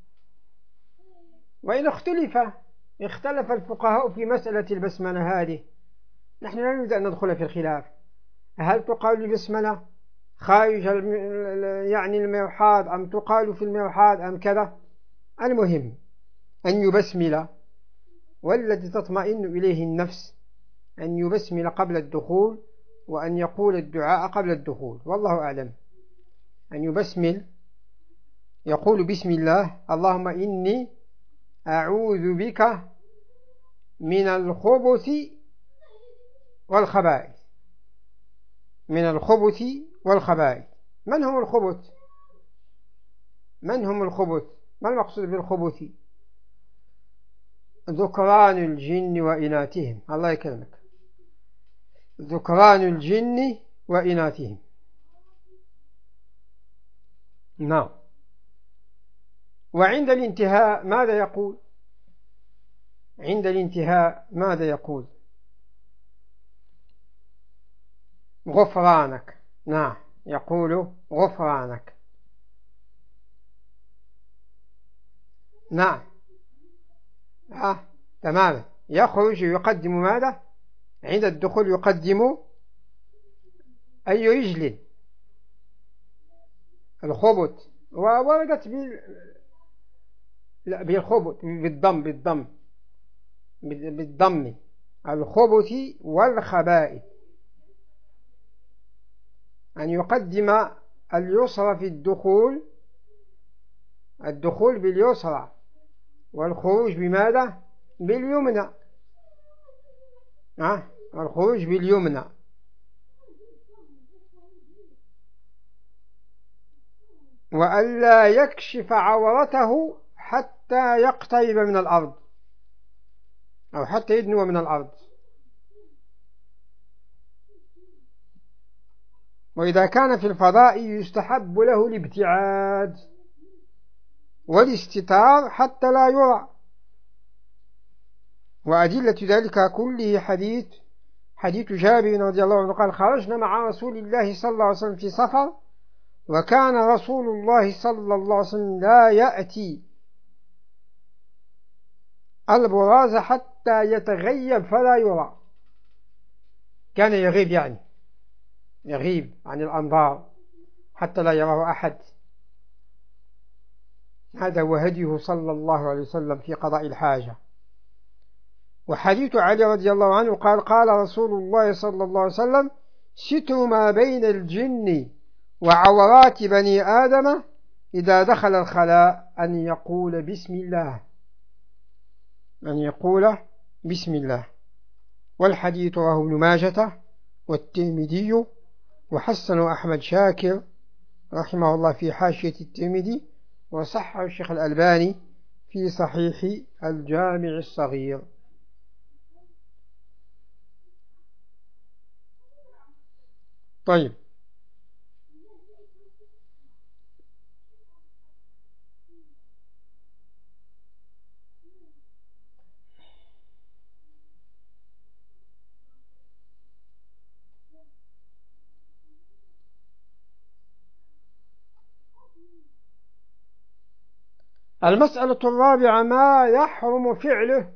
وإن اختلف اختلف الفقهاء في مسألة البسملة هذه، نحن لا نريد أن ندخل في الخلاف، هل تقال البسملة خارج يعني المرحاض أم تقال في المرحاض أم كذا؟ المهم أن يبسمل، والذي تطمئن إليه النفس أن يبسمل قبل الدخول، وأن يقول الدعاء قبل الدخول، والله أعلم. أن يبسمل، يقول بسم الله اللهم إني أعوذ بك من الخبث والخبائث، من الخبث والخبائث. من هم الخبث؟ من هم الخبث؟ ما المقصود بالخبث؟ ذكران الجن وإناثهم. الله يكرمك. ذكران الجن وإناثهم. نعم. وعند الانتهاء ماذا يقول؟ عند الانتهاء ماذا يقول؟ غفرانك. نعم، يقول غفرانك. نعم. آه. تماما. يخرج يقدم ماذا؟ عند الدخول يقدم أي رجل؟ الخبث. ووردت بال... لا بالخبث بالضم بالضم بالضم الخبث والخبائث. أن يقدم اليسرى في الدخول، الدخول باليسرى، والخروج بماذا؟ باليمنى. أه؟ الخروج باليمنى. وألا يكشف عورته حتى يقترب من الأرض، أو حتى يدنو من الأرض. وإذا كان في الفضاء يستحب له الابتعاد والاستتار حتى لا يرى. وأدلة ذلك كله حديث حديث جابر رضي الله عنه قال خرجنا مع رسول الله صلى الله عليه وسلم في سفر، وكان رسول الله صلى الله عليه وسلم لا يأتي البراز حتى يتغيب فلا يرى. كان يغيب، يعني يغيب عن الأنظار حتى لا يراه أحد. هذا هو هديه صلى الله عليه وسلم في قضاء الحاجة. وحديث علي رضي الله عنه قال قال رسول الله صلى الله عليه وسلم ستر ما بين الجن وعورات بني آدم إذا دخل الخلاء أن يقول بسم الله، أن يقول بسم الله. والحديث رواه ابن ماجة والترمذي وحسنه أحمد شاكر رحمه الله في حاشية الترمذي، وصححه الشيخ الألباني في صحيح الجامع الصغير. طيب، المسألة الرابعة ما يحرم فعله.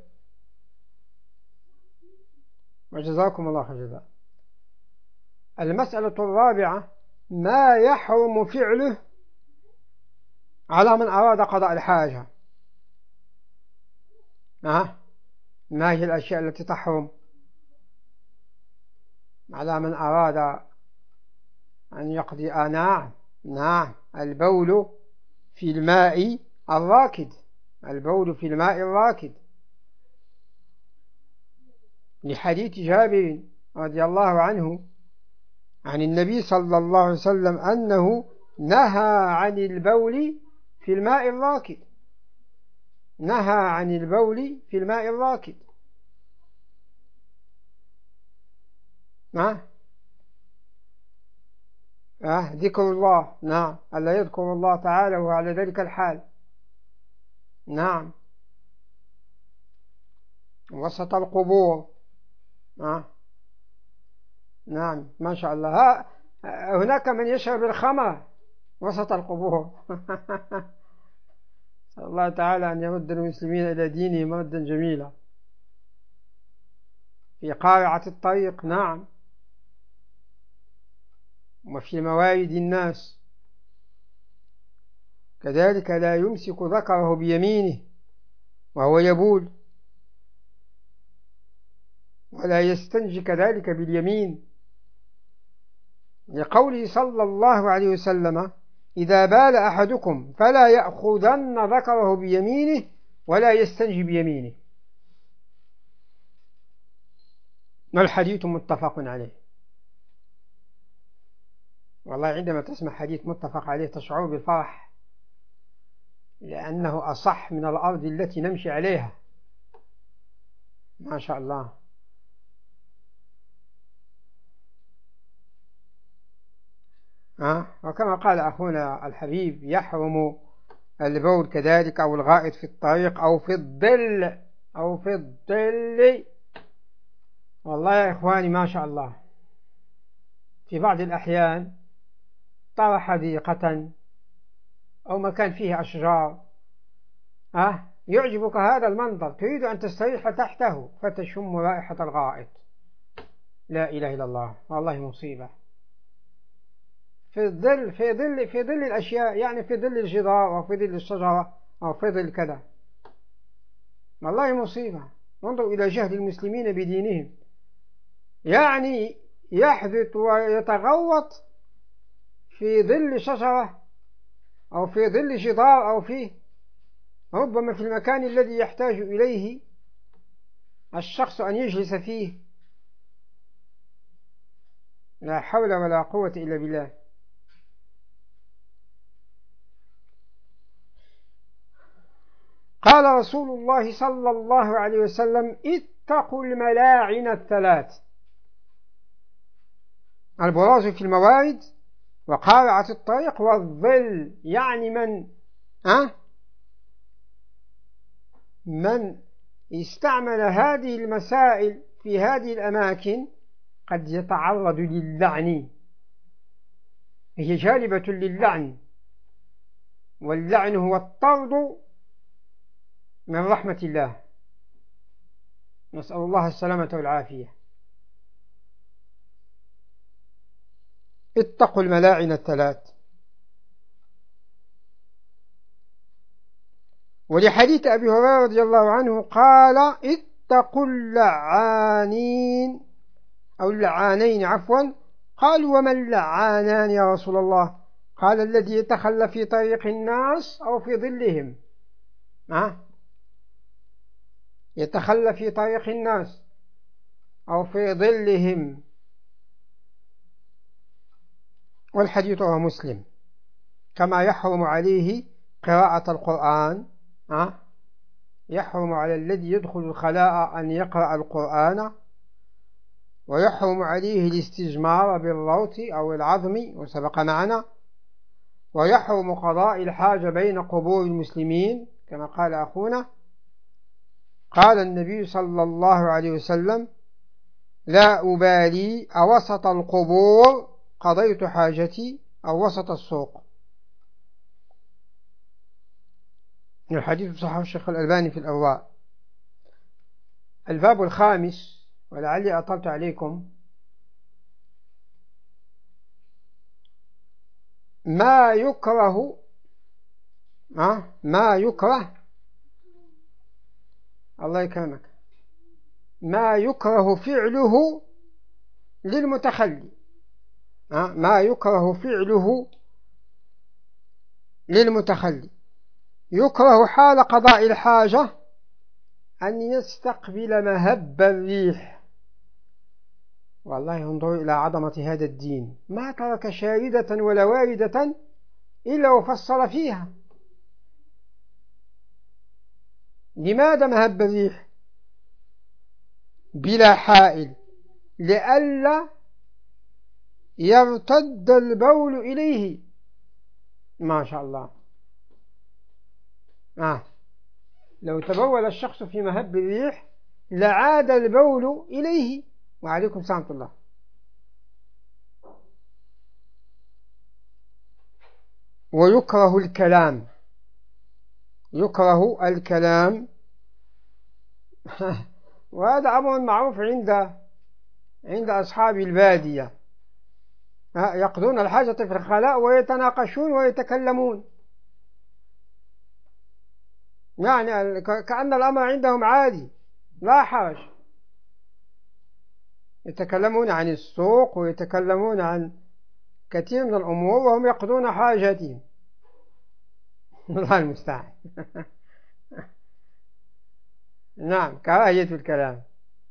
وجزاكم الله خير جزاء. المسألة الرابعة ما يحرم فعله على من أراد قضاء الحاجة. أه؟ ما هي الأشياء التي تحرم على من أراد أن يقضي؟ نعم نعم البول في الماء الراكد، البول في الماء الراكد، لحديث جابر رضي الله عنه عن النبي صلى الله عليه وسلم أنه نهى عن البول في الماء الراكد، نهى عن البول في الماء الراكد. نعم أه ذكر الله، نعم ألا يذكر الله تعالى وهو على ذلك الحال. نعم وسط القبور. آه. نعم ما شاء الله. ها هناك من يشرب الخمر وسط القبور. نسأل الله تعالى أن يرد المسلمين إلى دينهم مردا جميلا. في قارعة الطريق نعم، وفي موارد الناس كذلك لا يمسك ذكره بيمينه وهو يبول، ولا يستنجي كذلك باليمين، لقوله صلى الله عليه وسلم: إذا بال أحدكم فلا يأخذن ذكره بيمينه ولا يستنجي بيمينه. والحديث متفق عليه. والله عندما تسمع حديث متفق عليه تشعر بالفرح، لأنه أصح من الأرض التي نمشي عليها. ما شاء الله. أه؟ وكما قال أخونا الحبيب: يحرم البول كذلك أو الغائط في الطريق أو في الظل أو في الظل. والله يا إخواني ما شاء الله، في بعض الأحيان ترى حديقة أو مكان فيه أشجار، أه؟ يعجبك هذا المنظر، تريد أن تستريح تحته فتشم رائحة الغائط. لا إله إلا الله، والله مصيبة. في الظل في ظل في ظل الأشياء، يعني في ظل الجدار أو في ظل الشجرة أو في ظل كذا. والله مصيبة. انظر إلى جهل المسلمين بدينهم، يعني يحدث ويتغوط في ظل شجرة أو في ظل جدار أو في ربما في المكان الذي يحتاج إليه الشخص أن يجلس فيه. لا حول ولا قوة إلا بالله. قال رسول الله صلى الله عليه وسلم: اتقوا الملاعن الثلاث: البراز في الموارد، وقارعة الطريق، والظل. يعني من أه؟ من استعمل هذه المسائل في هذه الأماكن قد يتعرض للعن، هي جالبة للعن، واللعن هو الطرد من رحمة الله، نسأل الله السلامة والعافية. اتقوا الملاعن الثلاث. ولحديث أبي هريرة رضي الله عنه قال: اتقوا اللعانين أو اللعانين عفوا. قالوا: وما اللعانان يا رسول الله؟ قال: الذي يتخلى في طريق الناس أو في ظلهم. أه؟ يتخلى في طريق الناس أو في ظلهم. والحديث رواه مسلم. كما يحرم عليه قراءة القرآن، أه؟ يحرم على الذي يدخل الخلاء أن يقرأ القرآن، ويحرم عليه الاستجمار بالروث أو العظم، وسبق معنا، ويحرم قضاء الحاجة بين قبور المسلمين كما قال أخونا. قال النبي صلى الله عليه وسلم: لا أبالي أوسط القبور قضيت حاجتي أو وسط السوق. الحديث صححه الشيخ الألباني في الأرواء. الباب الخامس، ولعلي أطلت عليكم: ما يكره أه؟ ما يكره الله يكرمك ما يكره فعله للمتخلي. أه؟ ما يكره فعله للمتخلي. يكره حال قضاء الحاجة أن يستقبل مهب الريح. والله انظروا إلى عظمة هذا الدين، ما ترك شاردة ولا واردة إلا وفصل فيها. لماذا مهب الريح بلا حائل؟ لئلا يرتد البول إليه. ما شاء الله. آه. لو تبول الشخص في مهب الريح لعاد البول إليه. وعليكم السلام ورحمة الله. ويكره الكلام، يكره الكلام وهذا أمر معروف عند عند أصحاب البادية، يقضون الحاجة في الخلاء ويتناقشون ويتكلمون، يعني كأن الأمر عندهم عادي لا حرج، يتكلمون عن السوق ويتكلمون عن كثير من الأمور وهم يقضون حاجاتهم. الله المستعان. نعم، كراهية الكلام.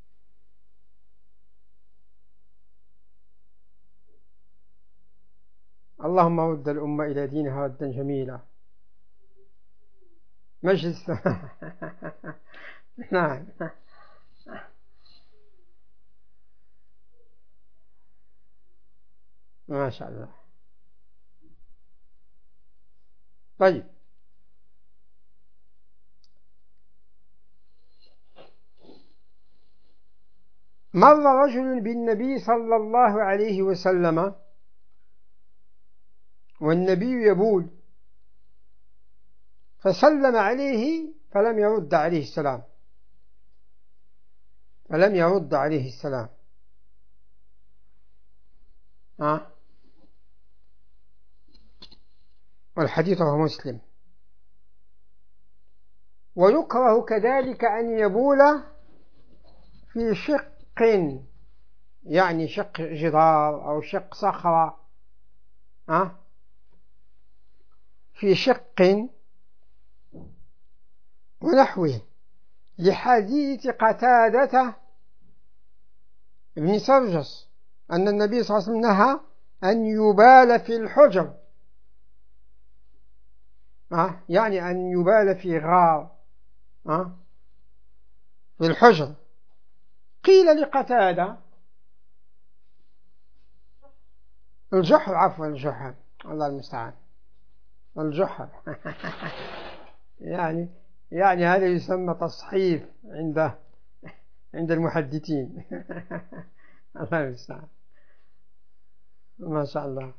اللهم رد الأمة إلى دينها ردا جميلا. مجلس. نعم. ما شاء الله. طيب، مر رجل بالنبي صلى الله عليه وسلم والنبي يبول، فسلم عليه فلم يرد عليه السلام، فلم يرد عليه السلام. أه؟ والحديث هو مسلم. ويكره كذلك أن يبول في شق، يعني شق جدار أو شق صخرة، أه؟ في شق ونحوه، لحديث قتادة بن سرجس أن النبي صلى الله عليه وسلم نهى أن يبال في الحجر، أه؟ يعني أن يبال في غار، أه؟ في الحجر. قيل لقتادة الجحر، عفوا الجحر، الله المستعان، الجحر. يعني يعني هذا يسمى تصحيف عند عند المحدثين. الله المستعان، ما شاء الله.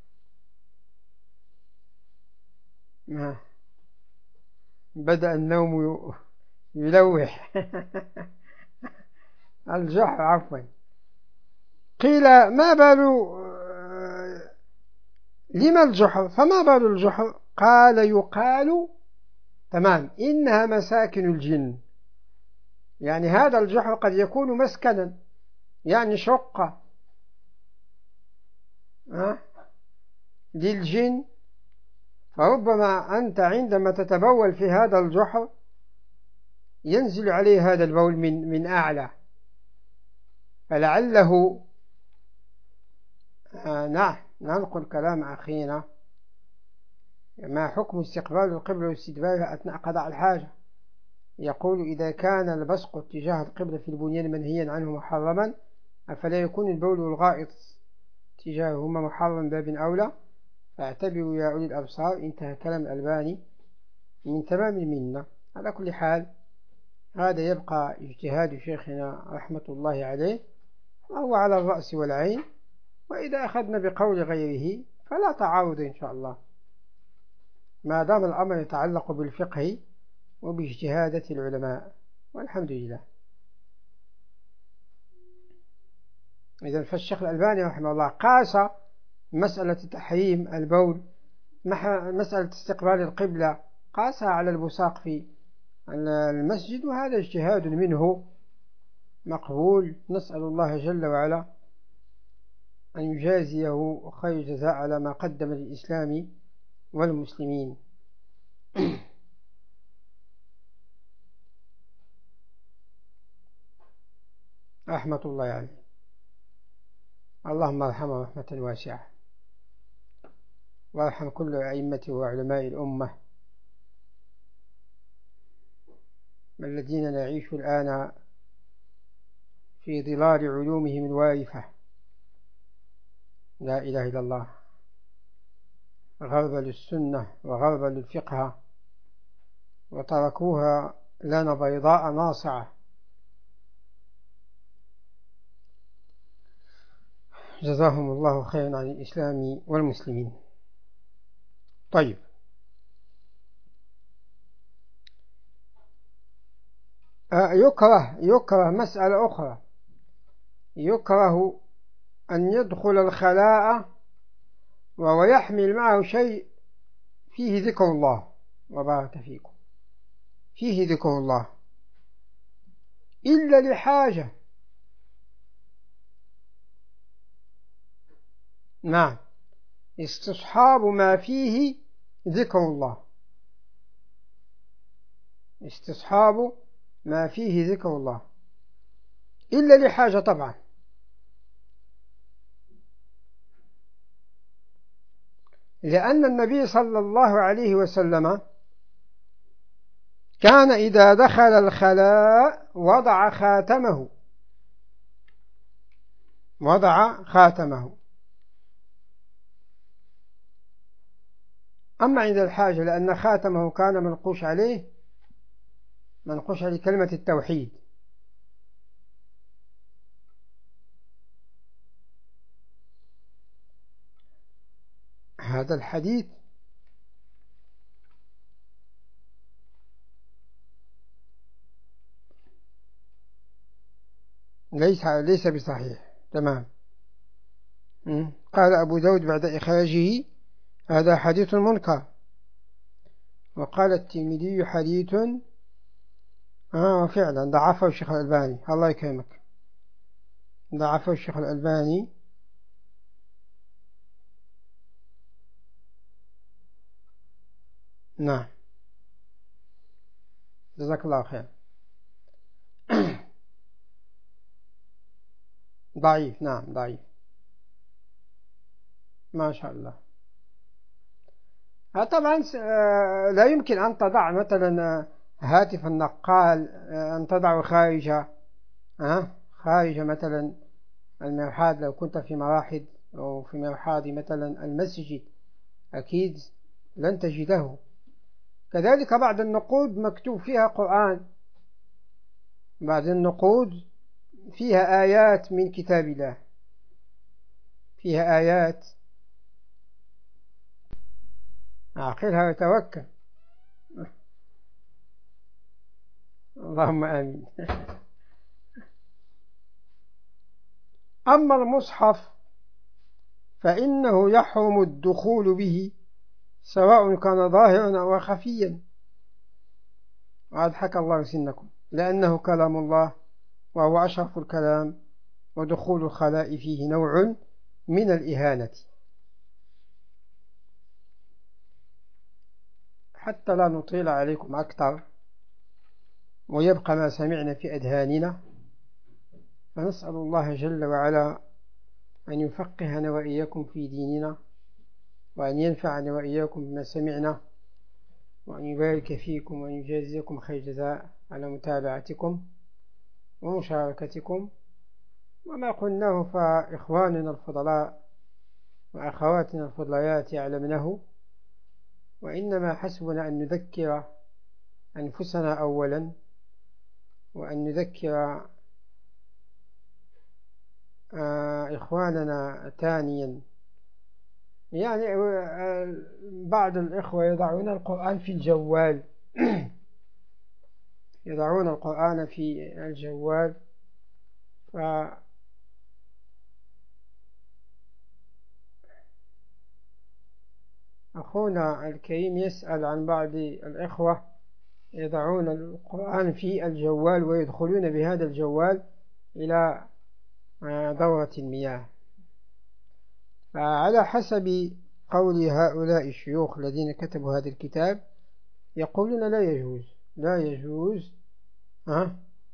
ما بدأ النوم يلوح. الجحر، عفوا. قيل ما بال لما الجحر، فما بال الجحر؟ قال يقال تمام إنها مساكن الجن، يعني هذا الجحر قد يكون مسكنا، يعني شقة أه؟ للجن، فربما أنت عندما تتبول في هذا الجحر ينزل عليه هذا البول من من أعلى، فلعله آه نعم. ننقل كلام أخينا: ما حكم استقبال القبلة واستدبارها أثناء قضاء الحاجة؟ يقول: إذا كان البصق اتجاه القبلة في البنيان منهيا عنه محرما، أفلا يكون البول والغائط اتجاههما محرم باب أولى؟ فاعتبروا يا أولي الأبصار. انتهى كلام الألباني من تمام المنة. على كل حال، هذا يبقى اجتهاد شيخنا رحمة الله عليه، وهو على الرأس والعين، وإذا أخذنا بقول غيره فلا تعارض إن شاء الله، ما دام الأمر يتعلق بالفقه وباجتهادة العلماء، والحمد لله. إذن فالشيخ الألباني رحمه الله قاس مسألة تحريم البول مع مسألة استقبال القبلة، قاسها على البصاق في المسجد، وهذا اجتهاد منه مقبول. نسأل الله جل وعلا أن يجازيه خير جزاء على ما قدم للإسلام والمسلمين. رحمة الله عليه. اللهم ارحمه رحمة واسعة، وارحم كل أئمته وعلماء الأمة الذين نعيش الآن في ظلال علومهم الوارفة، لا إله إلا الله، غربا للسنة وغربا للفقه، وتركوها لنا بيضاء ناصعة جزاهم الله خيرا عن الإسلام والمسلمين. طيب، يكره يكره مسألة أخرى، يكره أن يدخل الخلاء وهو يحمل معه شيء فيه ذكر الله، وبارك فيكم، فيه ذكر الله إلا لحاجة. نعم، استصحاب ما فيه ذكر الله، استصحاب ما فيه ذكر الله إلا لحاجة طبعا. لأن النبي صلى الله عليه وسلم كان إذا دخل الخلاء وضع خاتمه وضع خاتمه أما عند الحاجة، لأن خاتمه كان منقوش عليه منقوش عليه كلمة التوحيد. هذا الحديث ليس ليس بصحيح. تمام. قال أبو داود بعد إخراجه: هذا حديث منكر. وقال الترمذي: حديث آه فعلا ضعفه الشيخ الألباني، الله يكرمك، ضعفه الشيخ الألباني. نعم، جزاك الله خير. ضعيف، نعم ضعيف، ما شاء الله. طبعا لا يمكن أن تضع مثلا هاتف النقال أن تضعه خارج خارج مثلا المرحاض. لو كنت في مراحض أو في مرحاض مثلا المسجد أكيد لن تجده. كذلك بعض النقود مكتوب فيها قرآن، بعض النقود فيها آيات من كتاب الله، فيها آيات. عقلها وتوكل. اللهم آمين. أما المصحف فإنه يحرم الدخول به سواء كان ظاهرا أو خفيا، وأضحك الله سنكم، لأنه كلام الله وهو أشرف الكلام، ودخول الخلاء فيه نوع من الإهانة. حتى لا نطيل عليكم أكثر ويبقى ما سمعنا في أذهاننا، فنسأل الله جل وعلا أن يفقهنا وإياكم في ديننا، وأن ينفعنا وإياكم بما سمعنا، وأن يبارك فيكم وأن يجازيكم خير جزاء على متابعتكم ومشاركتكم. وما قلناه فإخواننا الفضلاء وأخواتنا الفضليات يعلمنه، وإنما حسبنا أن نذكر أنفسنا أولا، وأن نذكر إخواننا ثانيا. يعني بعض الإخوة يضعون القرآن في الجوال يضعون القرآن في الجوال، فأخونا الكريم يسأل عن بعض الإخوة يضعون القرآن في الجوال ويدخلون بهذا الجوال إلى دورة المياه. فعلى حسب قول هؤلاء الشيوخ الذين كتبوا هذا الكتاب يقولون لا يجوز لا يجوز أه؟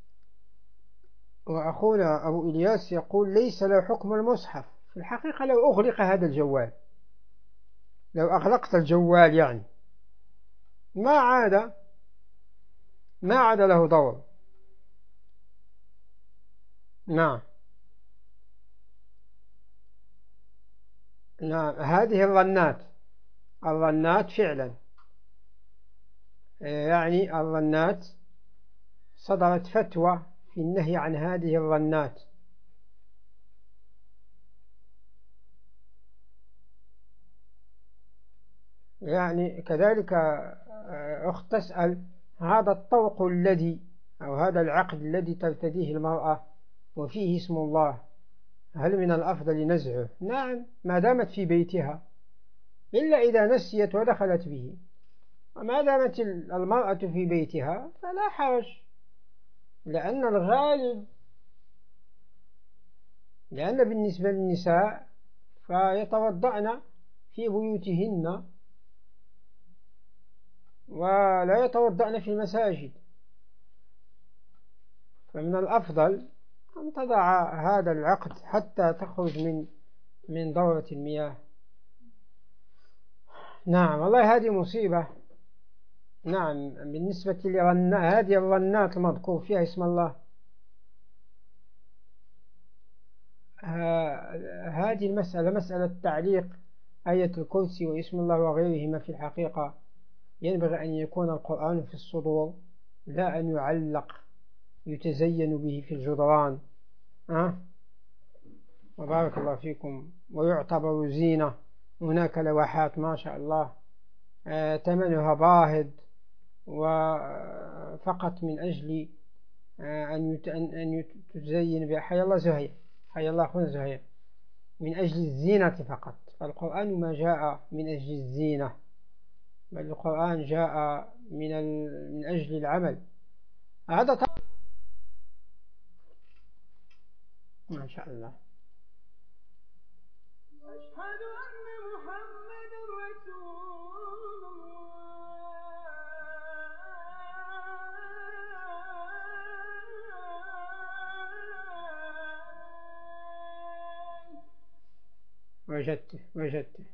وأخونا أبو إلياس يقول ليس له حكم المصحف. في الحقيقة لو أغلق هذا الجوال، لو أغلقت الجوال يعني ما عاد ما عاد له دور. نعم نعم، هذه الظنات الظنات فعلا، يعني الظنات صدرت فتوى في النهي عن هذه الظنات. يعني كذلك آه، أخت تسأل: هذا الطوق الذي أو هذا العقد الذي ترتديه المرأة وفيه اسم الله، هل من الأفضل نزعه؟ نعم، ما دامت في بيتها، إلا إذا نسيت ودخلت به. وما دامت المرأة في بيتها فلا حرج، لأن الغالب لأن بالنسبة للنساء فيتوضأن في بيوتهن ولا يتوضأن في المساجد، فمن الأفضل أن تضع هذا العقد حتى تخرج من من دورة المياه. نعم والله هذه مصيبة. نعم، بالنسبة لرنا هذه الرنات المذكور فيها اسم الله، هذه المسألة مسألة تعليق آية الكرسي واسم الله وغيرهما في الحقيقة ينبغي أن يكون القرآن في الصدور، لا أن يعلق يتزين به في الجدران. أه؟ وبارك الله فيكم. ويعتبر زينة. هناك لوحات ما شاء الله آه ثمنها باهظ، وفقط من أجل آه أن أن تزين بها. حي الله زهير، حي الله أخونا زهير، من أجل الزينة فقط. فالقرآن ما جاء من أجل الزينة، بل القرآن جاء من من أجل العمل. هذا طبعا ما شاء الله. أشهد أن محمد رسول الله. وجدته وجدته.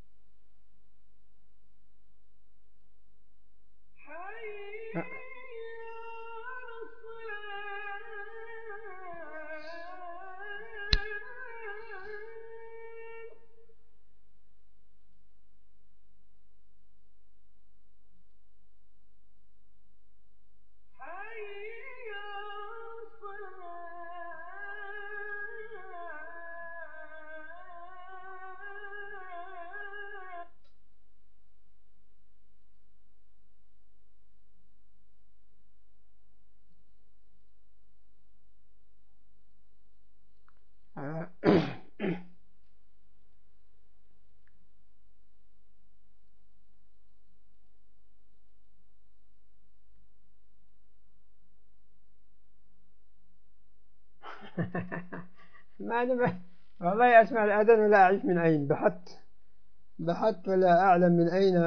ما أنا والله أسمع الأذان ولا أعرف من أين. بحثت بحثت ولا أعلم من أين.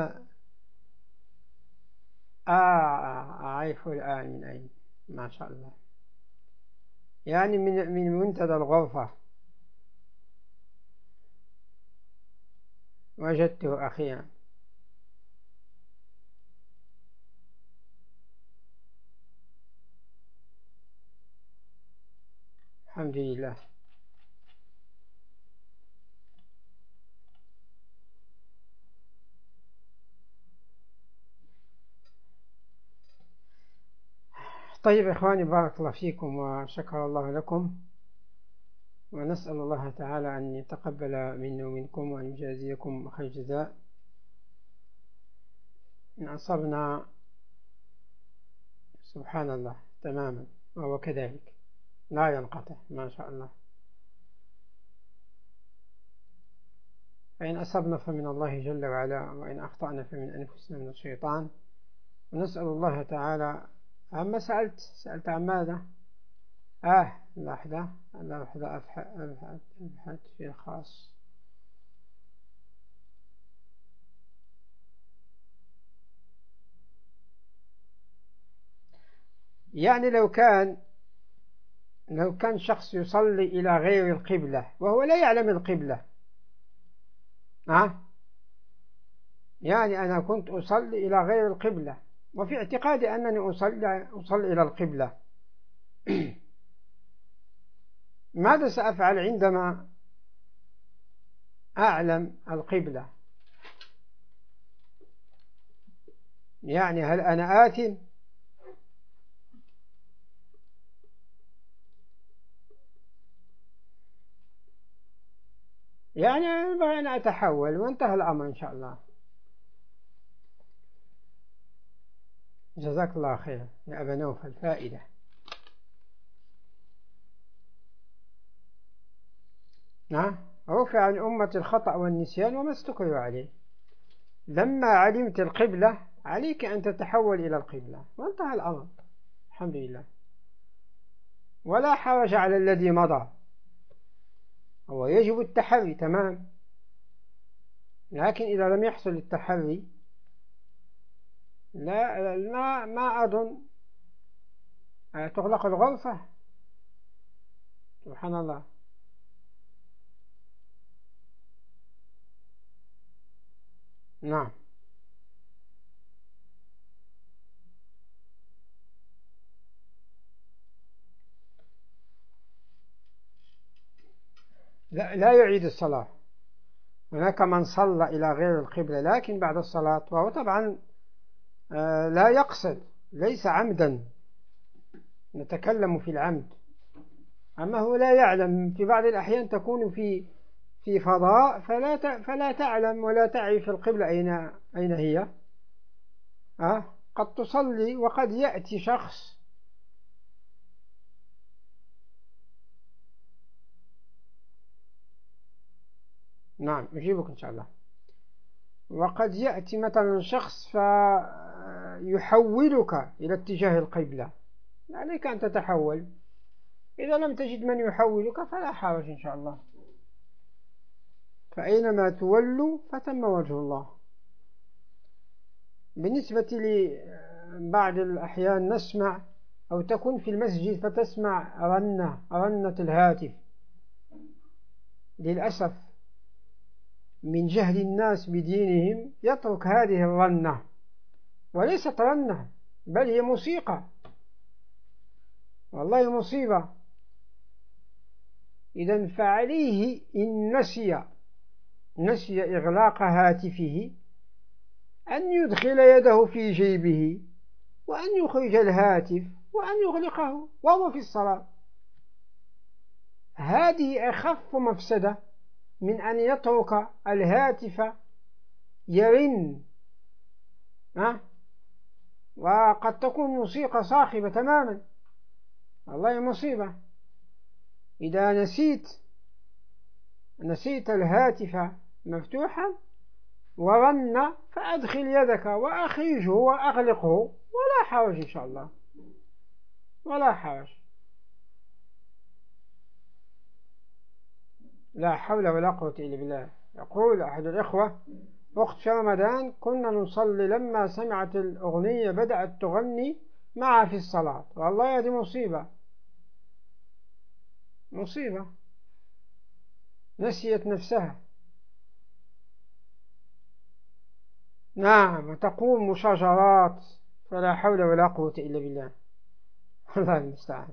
آه أعرف الآن من أين. ما شاء الله، يعني من من منتدى الغرفة. وجدته أخيرا. الحمد لله. طيب إخواني، بارك الله فيكم وشكر الله لكم، ونسأل الله تعالى أن يتقبل منا ومنكم وأن يجازيكم خير جزاء. إن أصبنا سبحان الله تماما وهو كذلك لا ينقطع ما شاء الله. فإن أصبنا فمن الله جل وعلا، وإن أخطأنا فمن أنفسنا من الشيطان. ونسأل الله تعالى. أما سألت سألت عن ماذا؟ آه لحظة لحظة أبحث أبحث في الخاص. يعني لو كان لو كان شخص يصلي إلى غير القبلة وهو لا يعلم القبلة، أه؟ يعني أنا كنت أصلي إلى غير القبلة وفي اعتقادي أنني أصلي, أصلي إلى القبلة، ماذا سأفعل عندما أعلم القبلة؟ يعني هل أنا آثم؟ يعني ينبغي أن أتحول وانتهى الأمر إن شاء الله. جزاك الله خير يا أبا نوفل، فائدة. نعم. رفع عن أمة الخطأ والنسيان وما استكروا عليه. لما علمت القبلة عليك أن تتحول إلى القبلة وانتهى الأمر، الحمد لله، ولا حرج على الذي مضى. هو يجب التحري تمام، لكن إذا لم يحصل التحري لا ما ما أظن تغلق الغرفة. سبحان الله. نعم. لا, لا يعيد الصلاة. هناك من صلى إلى غير القبلة لكن بعد الصلاة، وهو طبعا لا يقصد، ليس عمدا، نتكلم في العمد. أما هو لا يعلم، في بعض الأحيان تكون في في فضاء فلا فلا تعلم ولا تعرف القبلة أين أين هي. أه؟ قد تصلي وقد يأتي شخص نعم أجيبك إن شاء الله. وقد يأتي مثلا شخص فيحولك إلى اتجاه القبلة، عليك أن تتحول. إذا لم تجد من يحولك فلا حرج إن شاء الله، فأينما تولوا فتم وجه الله. بالنسبة لبعض الأحيان نسمع أو تكون في المسجد فتسمع رنة رنة الهاتف، للأسف من جهل الناس بدينهم يترك هذه الرنة، وليست رنة بل هي موسيقى، والله مصيبة. إذن فعليه إن نسي نسي إغلاق هاتفه أن يدخل يده في جيبه وأن يخرج الهاتف وأن يغلقه وهو في الصلاة. هذه أخف مفسدة من أن يترك الهاتف يرن، ها؟ وقد تكون موسيقى صاخبة تماما، والله مصيبة. إذا نسيت نسيت الهاتف مفتوحا ورن فأدخل يدك وأخرجه وأغلقه ولا حرج إن شاء الله، ولا حرج. لا حول ولا قوة إلا بالله. يقول أحد الإخوة: وقت في رمضان كنا نصلي، لما سمعت الأغنية بدأت تغني معها في الصلاة. والله هذه مصيبة، مصيبة، نسيت نفسها. نعم، وتقوم مشاجرات، فلا حول ولا قوة إلا بالله. الله المستعان.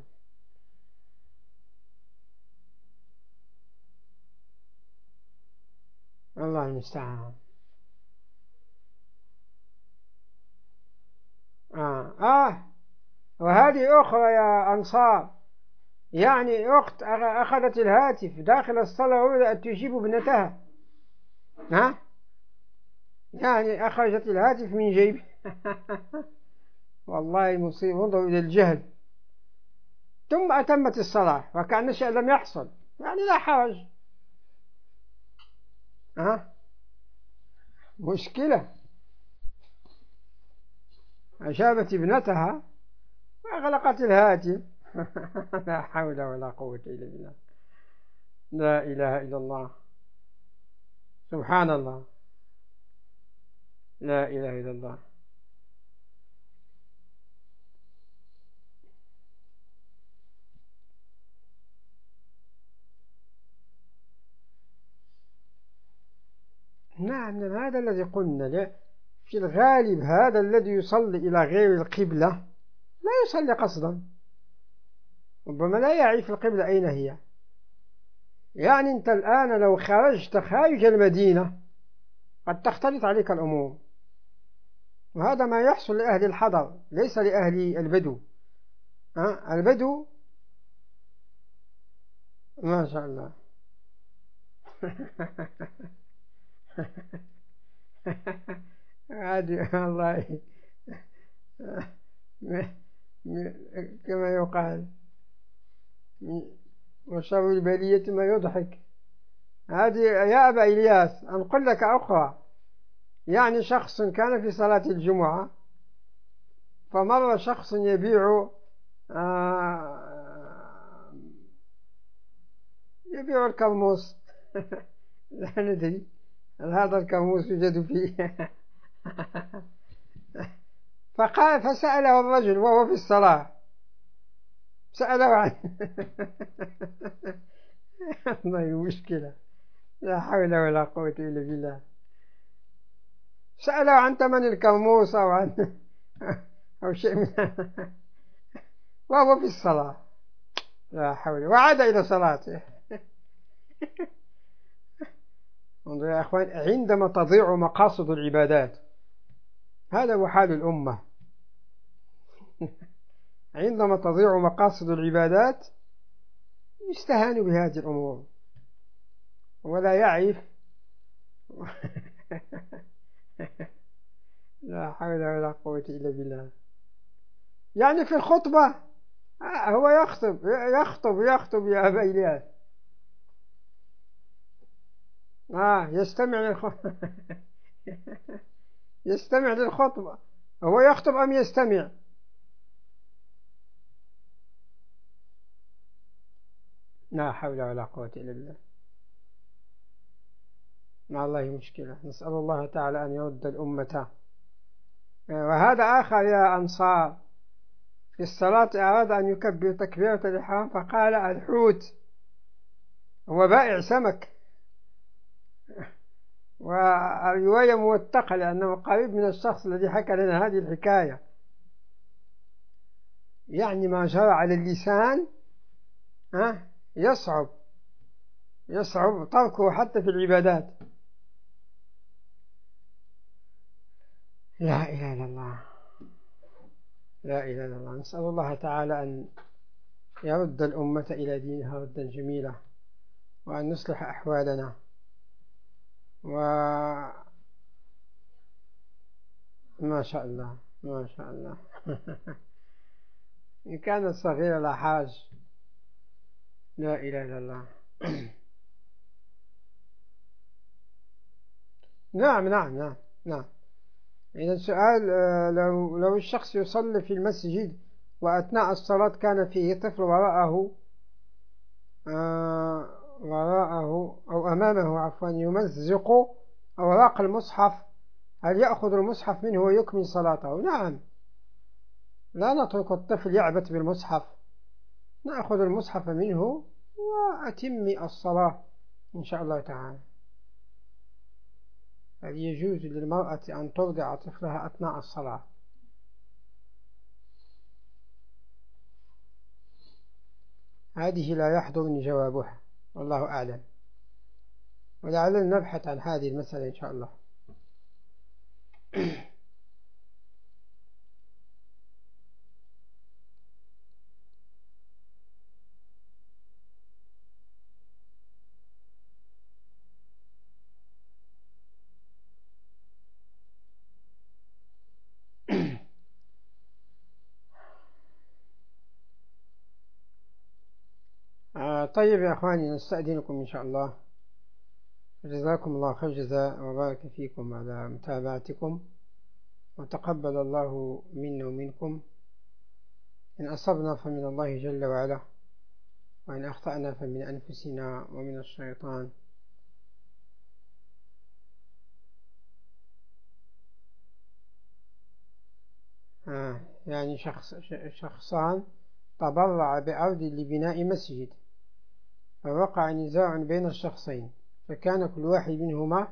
الله المستعان. آه. آه وهذه أخرى يا أنصار، يعني أخت أخذت الهاتف داخل الصلاة وبدأت تجيب ابنتها، ها؟ يعني أخرجت الهاتف من جيب والله مصيبة. انظروا إلى الجهل. ثم أتمت الصلاة وكأن شيء لم يحصل، يعني لا حرج. ها؟ مشكلة. أجابت ابنتها وأغلقت الهاتف لا حول ولا قوة إلا بالله. لا إله إلا الله. سبحان الله. لا إله إلا الله. نعم، هذا الذي قلنا. في الغالب هذا الذي يصلي إلى غير القبلة لا يصلي قصدا، ربما لا يعرف القبلة أين هي. يعني أنت الآن لو خرجت خارج المدينة قد تختلط عليك الأمور، وهذا ما يحصل لأهل الحضر ليس لأهل البدو. أه؟ البدو ما شاء الله هذه والله م- م- كما يقال وشر البلية ما يضحك. هذه يا أبا إلياس أنقل لك أخرى. يعني شخص كان في صلاة الجمعة فمر شخص يبيع آه يبيع الكرموس. لا ندري هل هذا الكرموس يوجد فيه. فقال فسأله الرجل وهو في الصلاة، سأله عن والله المشكلة، لا حول ولا قوة إلا بالله. سأله عن ثمن الكرموس أو عن أو شيء من وهو في الصلاة، لا حول، وعاد إلى صلاته. انظر يا أخوان، عندما تضيع مقاصد العبادات، هذا هو حال الأمة. عندما تضيع مقاصد العبادات يستهان بهذه الأمور ولا يعرف. لا حول ولا قوة إلا بالله. يعني في الخطبة هو يخطب يخطب يخطب يا أبا إلياس، آه يستمع للخطبة. يستمع للخطبة، هو يخطب أم يستمع؟ لا حول ولا قوة إلا بالله. مع الله مشكلة، نسأل الله تعالى أن يرد الأمة. وهذا آخر يا أنصار في الصلاة أراد أن يكبر تكبيرة الإحرام فقال الحوت، هو بائع سمك، والرواية موثقة لأنه قريب من الشخص الذي حكى لنا هذه الحكاية. يعني ما جرى على اللسان ها يصعب يصعب تركه حتى في العبادات. لا إله إلا الله، لا إله إلا الله. نسأل الله تعالى أن يرد الأمة إلى دينها ردا جميلا، وأن نصلح أحوالنا. وما شاء الله ما شاء الله. إن كان الصغير لا حاج. لا إله إلا الله. نعم نعم نعم نعم. إذا سؤال، لو لو الشخص يصلي في المسجد وأثناء الصلاة كان فيه طفل وراءه آه وراءه أو أمامه عفوا يمزق أوراق المصحف، هل يأخذ المصحف منه ويكمل صلاته؟ نعم، لا نترك الطفل يعبث بالمصحف، نأخذ المصحف منه وأتم الصلاة إن شاء الله تعالى. هل يجوز للمرأة أن ترضع طفلها أثناء الصلاة؟ هذه لا يحضرني جوابها، والله أعلم، ولعلنا نبحث عن هذه المسألة إن شاء الله. آه طيب يا أخواني، نستأذنكم إن شاء الله. جزاكم الله خير جزاء، وبارك فيكم على متابعتكم، وتقبل الله منا ومنكم. إن أصبنا فمن الله جل وعلا، وإن أخطأنا فمن أنفسنا ومن الشيطان. آه يعني شخص شخصان تبرع بأرض لبناء مسجد، فوقع نزاع بين الشخصين، فكان كل واحد منهما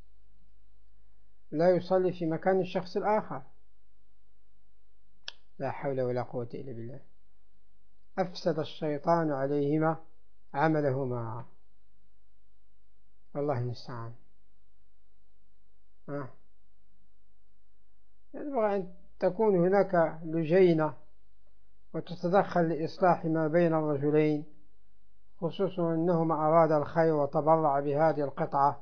لا يصلي في مكان الشخص الآخر. لا حول ولا قوة إلا بالله. أفسد الشيطان عليهما عملهما، والله المستعان. آه. ينبغي أن تكون هناك لجينة وتتدخل لإصلاح ما بين الرجلين، خصوصا أنهما أراد الخير وتبرع بهذه القطعة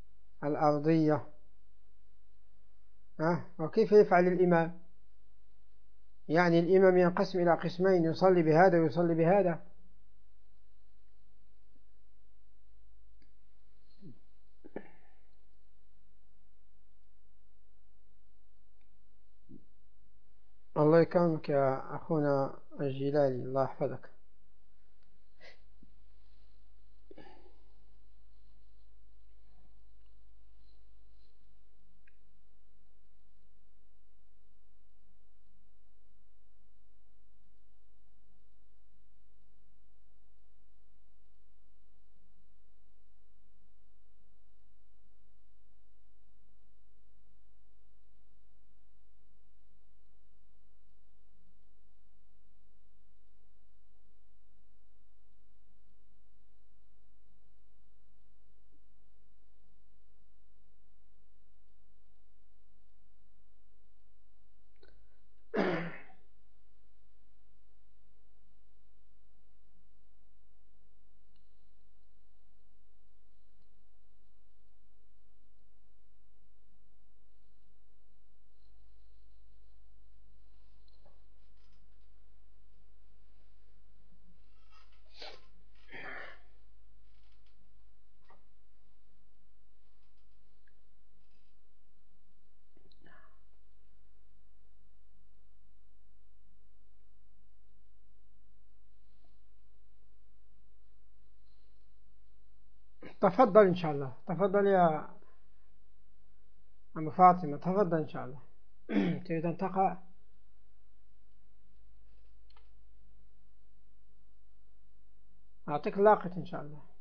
الأرضية. أه؟ وكيف يفعل الإمام؟ يعني الإمام ينقسم إلى قسمين، يصلي بهذا ويصلي بهذا. الله يكرمك يا أخونا الجلالي، الله يحفظك. تفضل إن شاء الله، تفضل يا أم فاطمة، تفضل إن شاء الله. تريد أن تقرأ؟ أعطيك لاقط إن شاء الله.